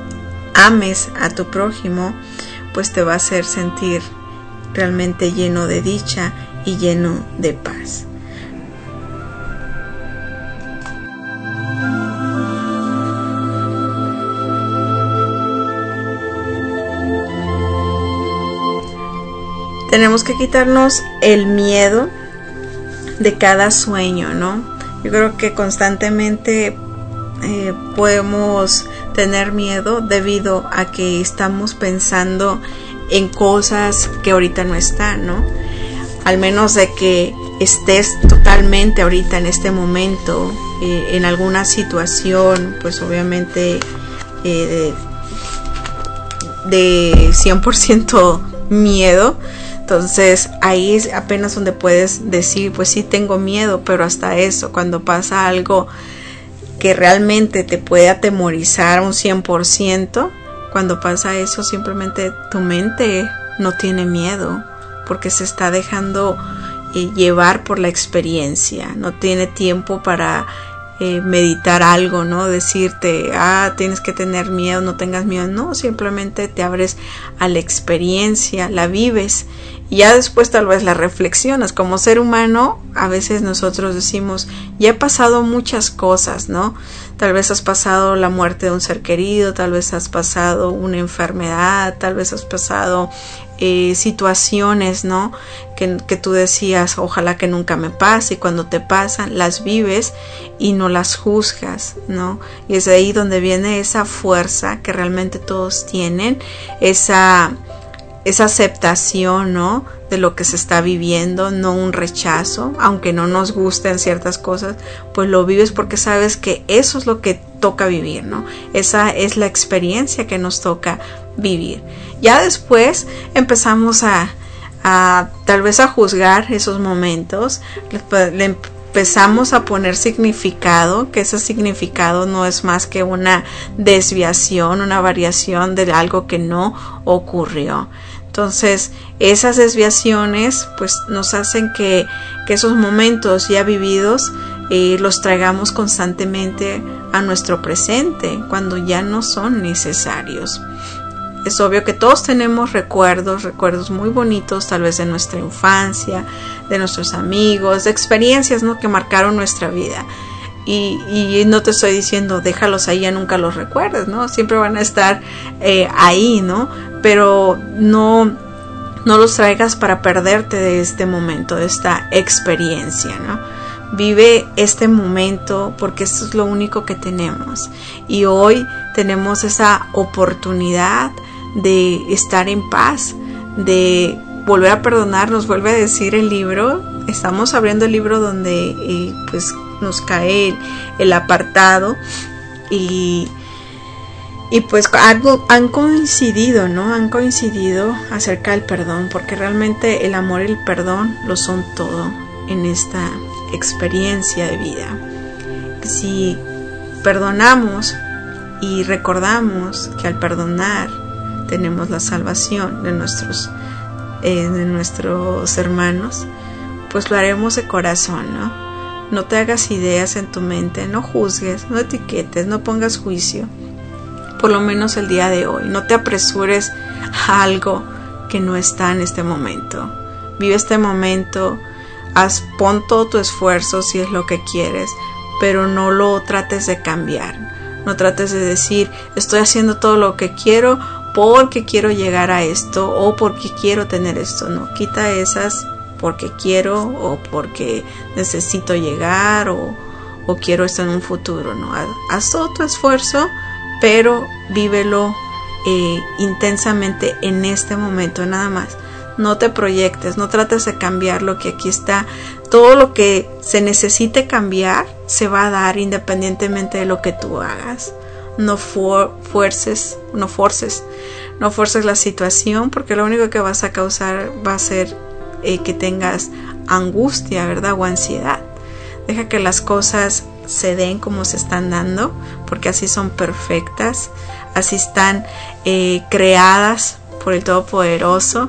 ames a tu prójimo, pues te va a hacer sentir realmente lleno de dicha y lleno de paz. tenemos que quitarnos el miedo de cada sueño, ¿no? Yo creo que constantemente eh, podemos tener miedo debido a que estamos pensando en cosas que ahorita no están, ¿no? Al menos de que estés totalmente ahorita en este momento eh, en alguna situación, pues obviamente eh, de, de cien por ciento miedo. Entonces ahí es apenas donde puedes decir, pues sí tengo miedo, pero hasta eso, cuando pasa algo que realmente te puede atemorizar un cien por ciento, cuando pasa eso simplemente tu mente no tiene miedo, porque se está dejando eh, llevar por la experiencia, no tiene tiempo para eh, meditar algo, ¿no? Decirte, ah, tienes que tener miedo, no tengas miedo, no, simplemente te abres a la experiencia, la vives y ya después tal vez la reflexionas. Como ser humano, a veces nosotros decimos, ya he pasado muchas cosas, ¿no? Tal vez has pasado la muerte de un ser querido, tal vez has pasado una enfermedad, tal vez has pasado eh, situaciones, ¿no? Que, que tú decías, ojalá que nunca me pase, y cuando te pasan, las vives y no las juzgas, ¿no? Y es de ahí donde viene esa fuerza que realmente todos tienen, esa... esa aceptación, ¿no? De lo que se está viviendo, no un rechazo, aunque no nos gusten ciertas cosas, pues lo vives porque sabes que eso es lo que toca vivir, ¿no? Esa es la experiencia que nos toca vivir. Ya después empezamos a, a tal vez a juzgar esos momentos, le, le empezamos a poner significado, que ese significado no es más que una desviación, una variación de algo que no ocurrió. Entonces, esas desviaciones pues nos hacen que, que esos momentos ya vividos eh, los traigamos constantemente a nuestro presente cuando ya no son necesarios. Es obvio que todos tenemos recuerdos, recuerdos muy bonitos, tal vez de nuestra infancia, de nuestros amigos, de experiencias, ¿no? Que marcaron nuestra vida. Y, y no te estoy diciendo déjalos ahí, ya nunca los recuerdes, ¿no? Siempre van a estar eh, ahí, ¿no? Pero no, no los traigas para perderte de este momento, de esta experiencia, ¿no? Vive este momento porque esto es lo único que tenemos. Y hoy tenemos esa oportunidad de estar en paz, de volver a perdonar. Nos vuelve a decir el libro, estamos abriendo el libro donde eh, pues nos cae el, el apartado y, y pues algo, han coincidido, ¿no? Han coincidido acerca del perdón, porque realmente el amor y el perdón lo son todo en esta experiencia de vida. Si perdonamos y recordamos que al perdonar tenemos la salvación de nuestros, eh, de nuestros hermanos, pues lo haremos de corazón, ¿no? No te hagas ideas en tu mente, no juzgues, no etiquetes, no pongas juicio, por lo menos el día de hoy. No te apresures a algo que no está en este momento. Vive este momento, haz, pon todo tu esfuerzo si es lo que quieres, pero no lo trates de cambiar. No trates de decir, estoy haciendo todo lo que quiero porque quiero llegar a esto o porque quiero tener esto. No, quita esas porque quiero o porque necesito llegar o, o quiero esto en un futuro, ¿no? Haz, haz todo tu esfuerzo, pero vívelo eh, intensamente en este momento, nada más. No te proyectes, no trates de cambiar lo que aquí está. Todo lo que se necesite cambiar se va a dar independientemente de lo que tú hagas. No for, fuerces, no forces, no forces la situación, porque lo único que vas a causar va a ser eh, que tengas angustia, ¿verdad? O ansiedad. Deja que las cosas se den como se están dando, porque así son perfectas, así están eh, creadas por el Todopoderoso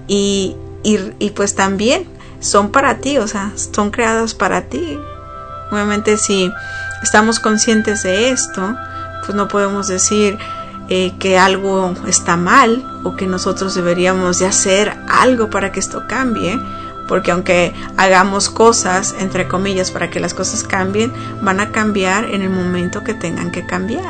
y, y, y pues también son para ti, o sea, son creadas para ti. Obviamente si estamos conscientes de esto, pues no podemos decir eh, que algo está mal o que nosotros deberíamos de hacer algo para que esto cambie, porque aunque hagamos cosas, entre comillas, para que las cosas cambien, van a cambiar en el momento que tengan que cambiar.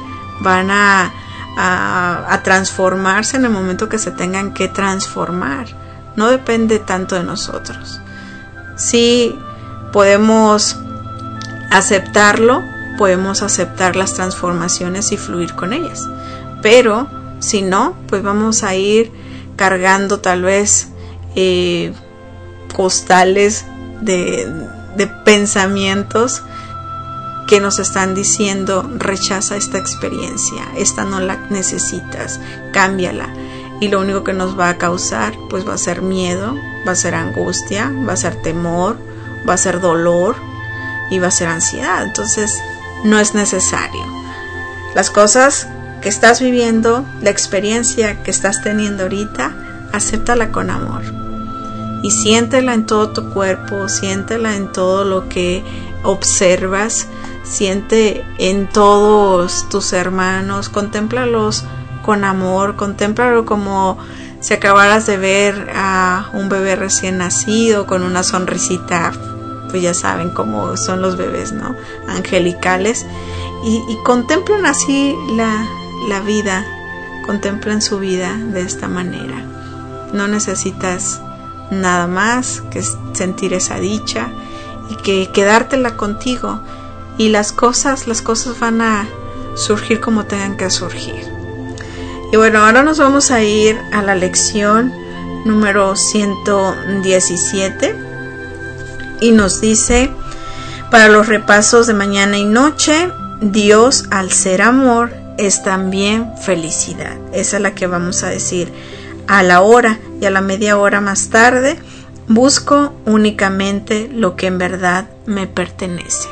Van a, a, a transformarse en el momento que se tengan que transformar. no depende tanto de nosotros. Sí podemos aceptarlo, podemos aceptar las transformaciones y fluir con ellas, pero si no, pues vamos a ir cargando tal vez eh, costales de, de pensamientos que nos están diciendo: rechaza esta experiencia, esta no la necesitas, cámbiala. Y lo único que nos va a causar pues va a ser miedo, va a ser angustia, va a ser temor, va a ser dolor y va a ser ansiedad. Entonces no es necesario. Las cosas que estás viviendo, la experiencia que estás teniendo ahorita, acéptala con amor y siéntela en todo tu cuerpo, siéntela en todo lo que observas, siente en todos tus hermanos, contémplalos con amor, contémplalo como si acabaras de ver a un bebé recién nacido con una sonrisita, pues ya saben cómo son los bebés, ¿no? Angelicales, y, y contemplen así la, la vida, contemplen su vida de esta manera. No necesitas nada más que sentir esa dicha y que quedártela contigo, y las cosas, las cosas van a surgir como tengan que surgir. Y bueno, ahora nos vamos a ir a la lección número ciento diecisiete y nos dice: para los repasos de mañana y noche, Dios, al ser amor, es también felicidad. Esa es la que vamos a decir a la hora, y a la media hora más tarde: busco únicamente lo que en verdad me pertenece.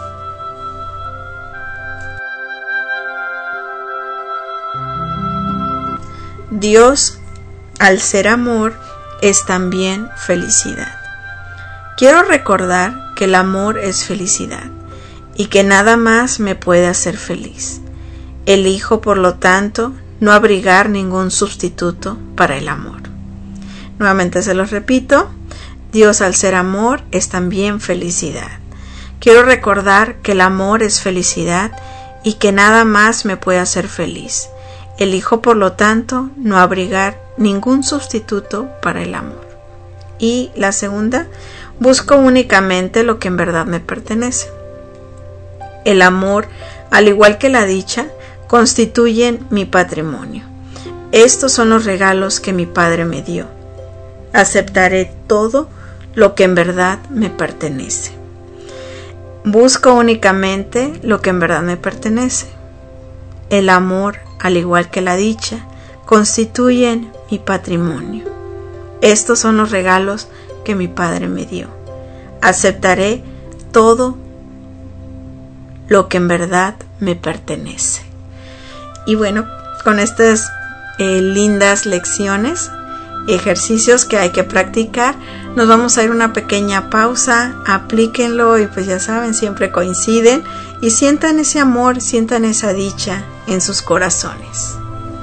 Dios, al ser amor, es también felicidad. Quiero recordar que el amor es felicidad y que nada más me puede hacer feliz. Elijo, por lo tanto, no abrigar ningún sustituto para el amor. Nuevamente se los repito: Dios, al ser amor, es también felicidad. Quiero recordar que el amor es felicidad y que nada más me puede hacer feliz. Elijo, por lo tanto, no abrigar ningún sustituto para el amor. Y la segunda: busco únicamente lo que en verdad me pertenece. El amor, al igual que la dicha, constituyen mi patrimonio. Estos son los regalos que mi Padre me dio. Aceptaré todo lo que en verdad me pertenece. Busco únicamente lo que en verdad me pertenece. El amor, al igual que la dicha, constituyen mi patrimonio. Estos son los regalos que mi Padre me dio. Aceptaré todo lo que en verdad me pertenece. Y bueno, con estas eh, lindas lecciones, ejercicios que hay que practicar, nos vamos a ir a una pequeña pausa. Aplíquenlo y pues ya saben, siempre coinciden, y sientan ese amor, sientan esa dicha en sus corazones.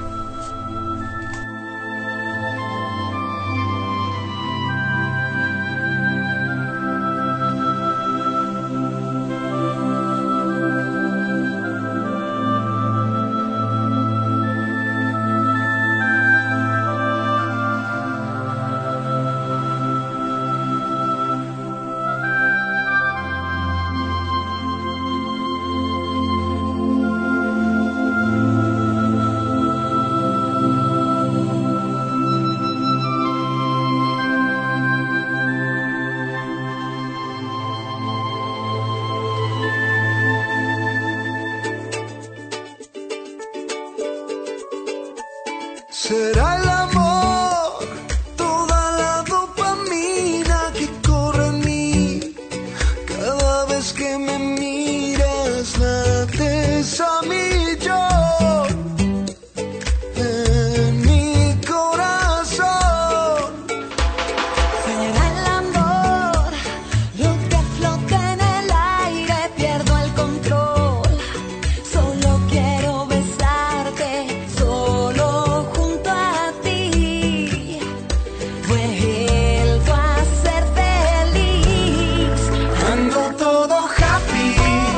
Será el amor, toda la dopamina que corre en mí. Cada vez que me miras, lates a mi yo en mi corazón. Será el amor, lo que flota en el aire, pierdo el control. Solo quiero besarte, solo junto a ti. Vuelvo a ser feliz. Ando todo happy.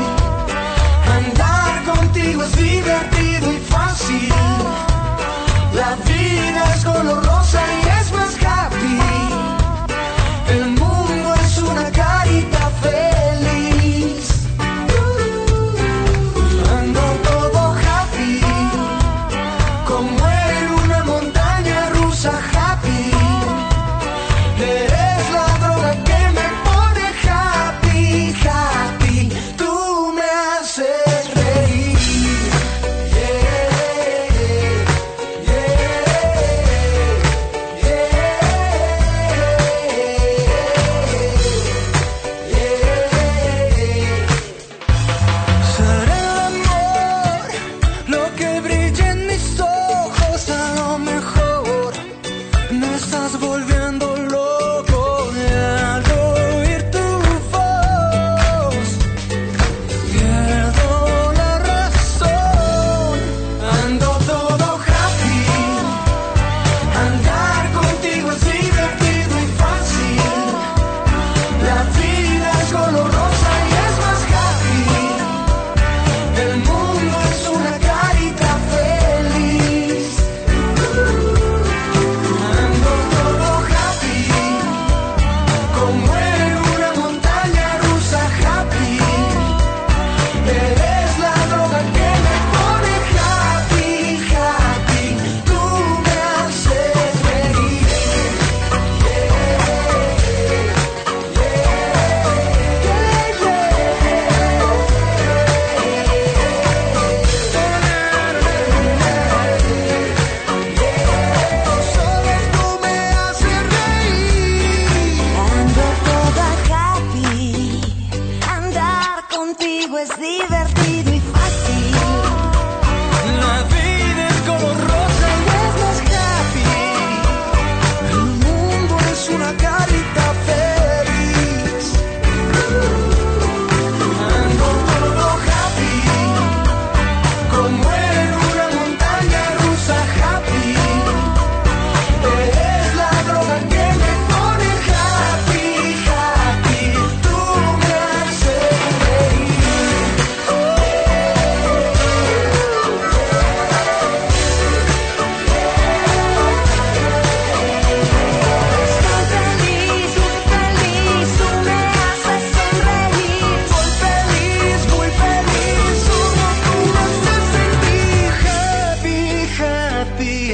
Andar contigo es divertido y fácil. La vida es color rosa y es más happy.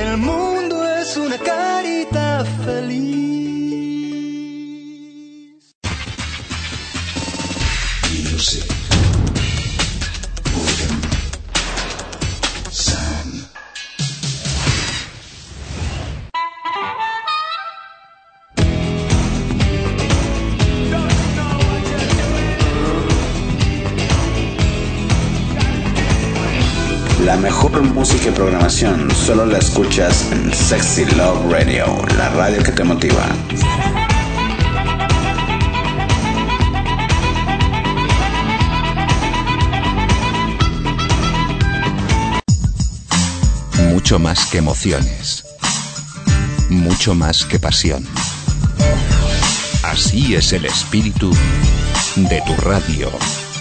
el mundo es una carita feliz. Music. Rhythm. Sound. La mejor música y programación solo la escuchas en Sexy Love Radio, la radio que te motiva. Mucho más que emociones. Mucho más que pasión. Así es el espíritu de tu radio.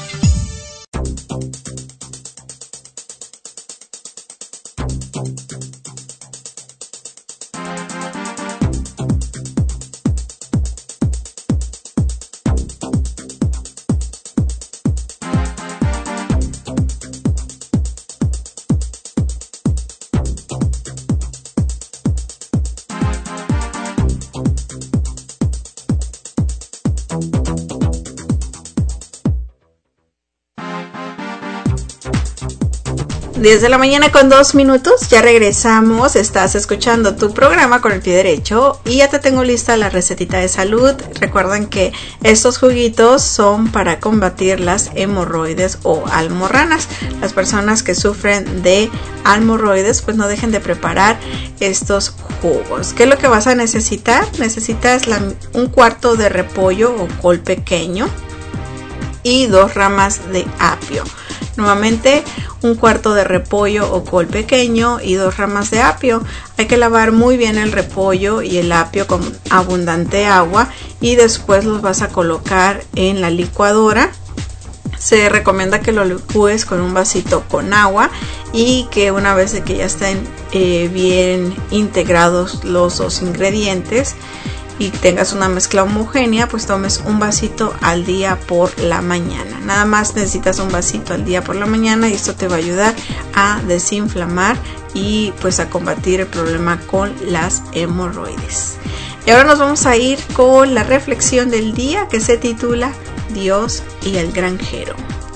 diez de la mañana con dos minutos, ya regresamos, estás escuchando tu programa con el pie derecho y ya te tengo lista la recetita de salud. Recuerden que estos juguitos son para combatir las hemorroides o almorranas. Las personas que sufren de almorroides pues no dejen de preparar estos jugos. ¿Qué es lo que vas a necesitar? Necesitas la, un cuarto de repollo o col pequeño y dos ramas de apio. Nuevamente un cuarto de repollo o col pequeño y dos ramas de apio. Hay que lavar muy bien el repollo y el apio con abundante agua y después los vas a colocar en la licuadora. Se recomienda que lo licúes con un vasito con agua y que una vez de que ya estén eh, bien integrados los dos ingredientes y tengas una mezcla homogénea, pues tomes un vasito al día por la mañana. Nada más necesitas un vasito al día por la mañana y esto te va a ayudar a desinflamar y pues a combatir el problema con las hemorroides. Y ahora nos vamos a ir con la reflexión del día que se titula Dios y el granjero.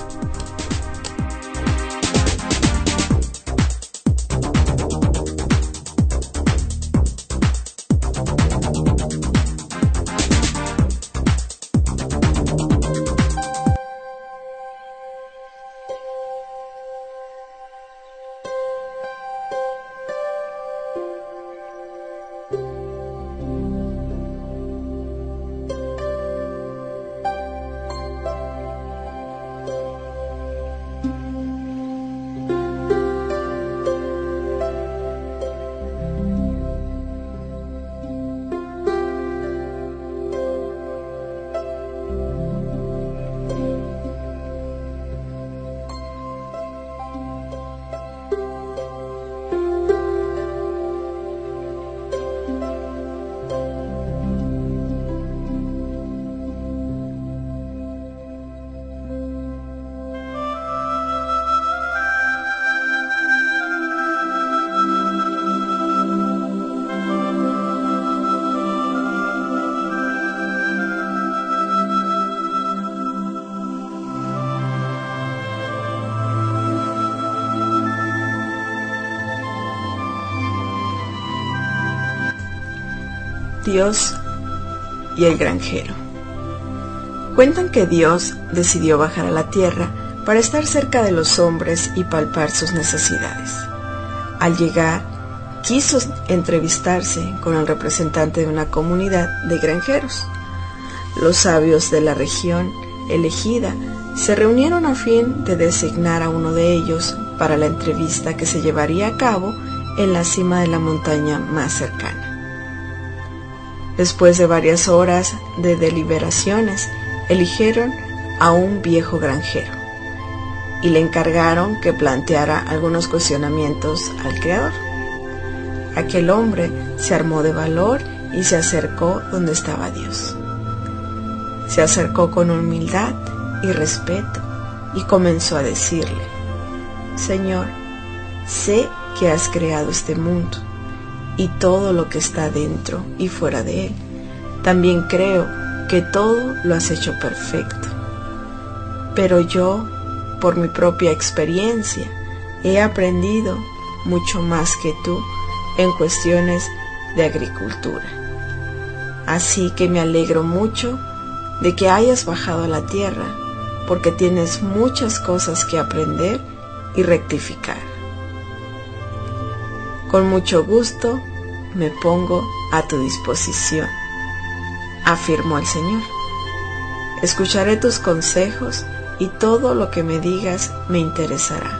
Dios y el granjero. Cuentan que Dios decidió bajar a la tierra para estar cerca de los hombres y palpar sus necesidades. Al llegar, quiso entrevistarse con el representante de una comunidad de granjeros. Los sabios de la región elegida se reunieron a fin de designar a uno de ellos para la entrevista que se llevaría a cabo en la cima de la montaña más cercana. Después de varias horas de deliberaciones, eligieron a un viejo granjero y le encargaron que planteara algunos cuestionamientos al Creador. Aquel hombre se armó de valor y se acercó donde estaba Dios. Se acercó con humildad y respeto y comenzó a decirle: Señor, sé que has creado este mundo y todo lo que está dentro y fuera de él. También creo que todo lo has hecho perfecto. Pero yo, por mi propia experiencia, he aprendido mucho más que tú en cuestiones de agricultura. Así que me alegro mucho de que hayas bajado a la tierra, porque tienes muchas cosas que aprender y rectificar. Con mucho gusto me pongo a tu disposición, afirmó el Señor. Escucharé tus consejos y todo lo que me digas me interesará.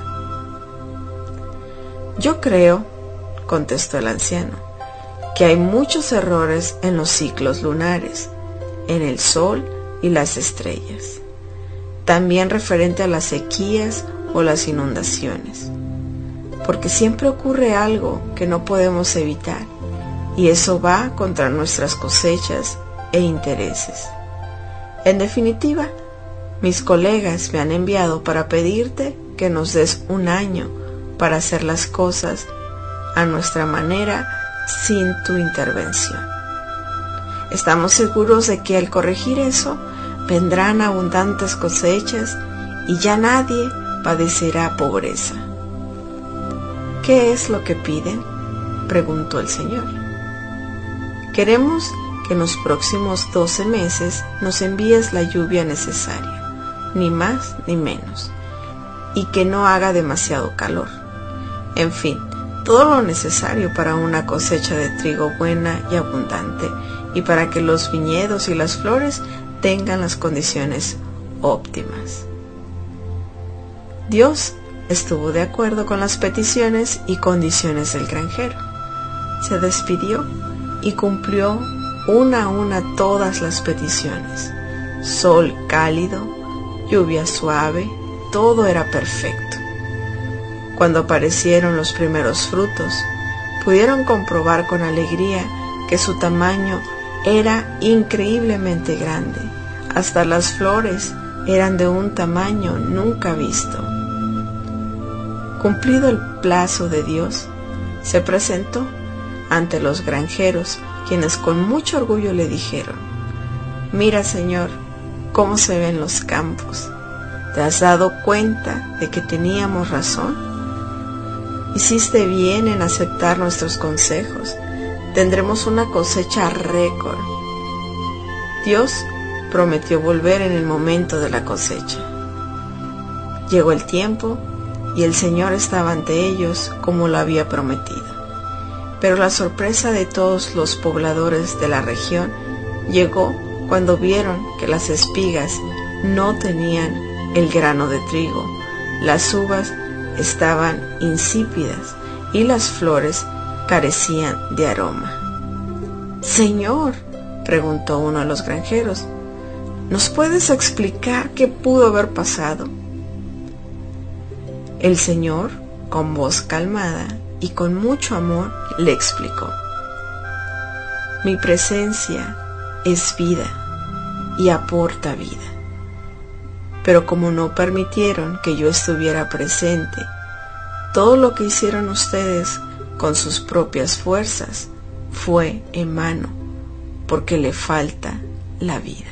Yo creo, contestó el anciano, que hay muchos errores en los ciclos lunares, en el sol y las estrellas, también referente a las sequías o las inundaciones, porque siempre ocurre algo que no podemos evitar y eso va contra nuestras cosechas e intereses. En definitiva, mis colegas me han enviado para pedirte que nos des un año para hacer las cosas a nuestra manera sin tu intervención. Estamos seguros de que al corregir eso vendrán abundantes cosechas y ya nadie padecerá pobreza. ¿Qué es lo que piden?, preguntó el Señor. Queremos que en los próximos doce meses nos envíes la lluvia necesaria, ni más ni menos, y que no haga demasiado calor. En fin, todo lo necesario para una cosecha de trigo buena y abundante, y para que los viñedos y las flores tengan las condiciones óptimas. Dios estuvo de acuerdo con las peticiones y condiciones del granjero. Se despidió y cumplió una a una todas las peticiones. Sol cálido, lluvia suave, todo era perfecto. Cuando aparecieron los primeros frutos, pudieron comprobar con alegría que su tamaño era increíblemente grande. Hasta las flores eran de un tamaño nunca visto. Cumplido el plazo de Dios, se presentó ante los granjeros, quienes con mucho orgullo le dijeron: «Mira, Señor, cómo se ven los campos. ¿Te has dado cuenta de que teníamos razón? Hiciste bien en aceptar nuestros consejos. Tendremos una cosecha récord». Dios prometió volver en el momento de la cosecha. Llegó el tiempo y el Señor estaba ante ellos como lo había prometido. Pero la sorpresa de todos los pobladores de la región llegó cuando vieron que las espigas no tenían el grano de trigo, las uvas estaban insípidas y las flores carecían de aroma. «Señor», preguntó uno de los granjeros, «¿nos puedes explicar qué pudo haber pasado?». El Señor, con voz calmada y con mucho amor, le explicó: «Mi presencia es vida y aporta vida. Pero como no permitieron que yo estuviera presente, todo lo que hicieron ustedes con sus propias fuerzas fue en vano, porque le falta la vida».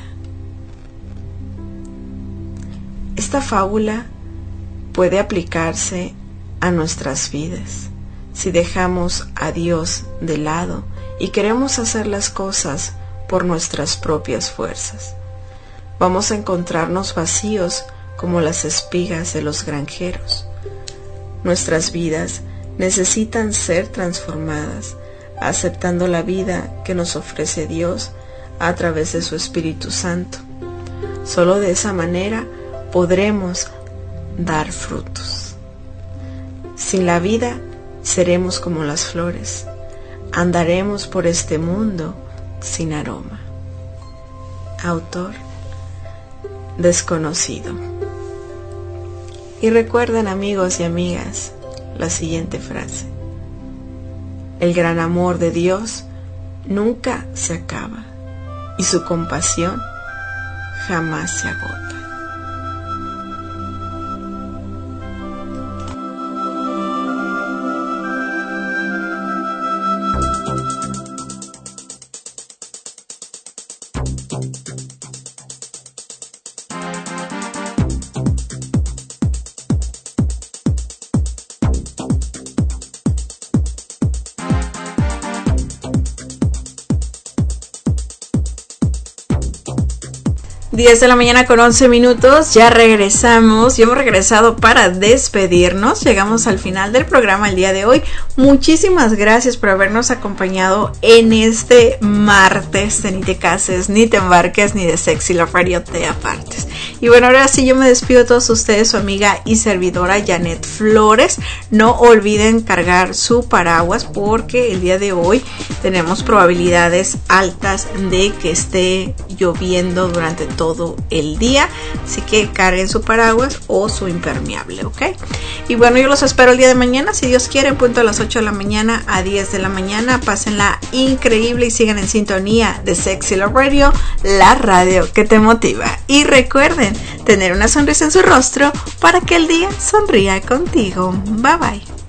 Esta fábula puede aplicarse a nuestras vidas si dejamos a Dios de lado y queremos hacer las cosas por nuestras propias fuerzas. Vamos a encontrarnos vacíos como las espigas de los granjeros. Nuestras vidas necesitan ser transformadas, aceptando la vida que nos ofrece Dios a través de su Espíritu Santo. Solo de esa manera podremos dar frutos. Sin la vida seremos como las flores, andaremos por este mundo sin aroma. Autor desconocido. Y recuerden, amigos y amigas, la siguiente frase: el gran amor de Dios nunca se acaba y su compasión jamás se agota. diez de la mañana con once minutos, ya regresamos, ya hemos regresado para despedirnos, llegamos al final del programa el día de hoy. Muchísimas gracias por habernos acompañado en este martes de Ni te cases, ni te embarques, ni de Sexy Love Radio te apartes. Y bueno, ahora sí yo me despido de todos ustedes, su amiga y servidora Janet Flores. No olviden cargar su paraguas porque el día de hoy tenemos probabilidades altas de que esté lloviendo durante todo el día, así que carguen su paraguas o su impermeable, ¿ok? Y bueno, yo los espero el día de mañana, si Dios quiere, en punto a las ocho de la mañana a diez de la mañana. Pásenla increíble y sigan en sintonía de Sexy Love Radio, la radio que te motiva. Y recuerden tener una sonrisa en su rostro para que el día sonría contigo. Bye bye.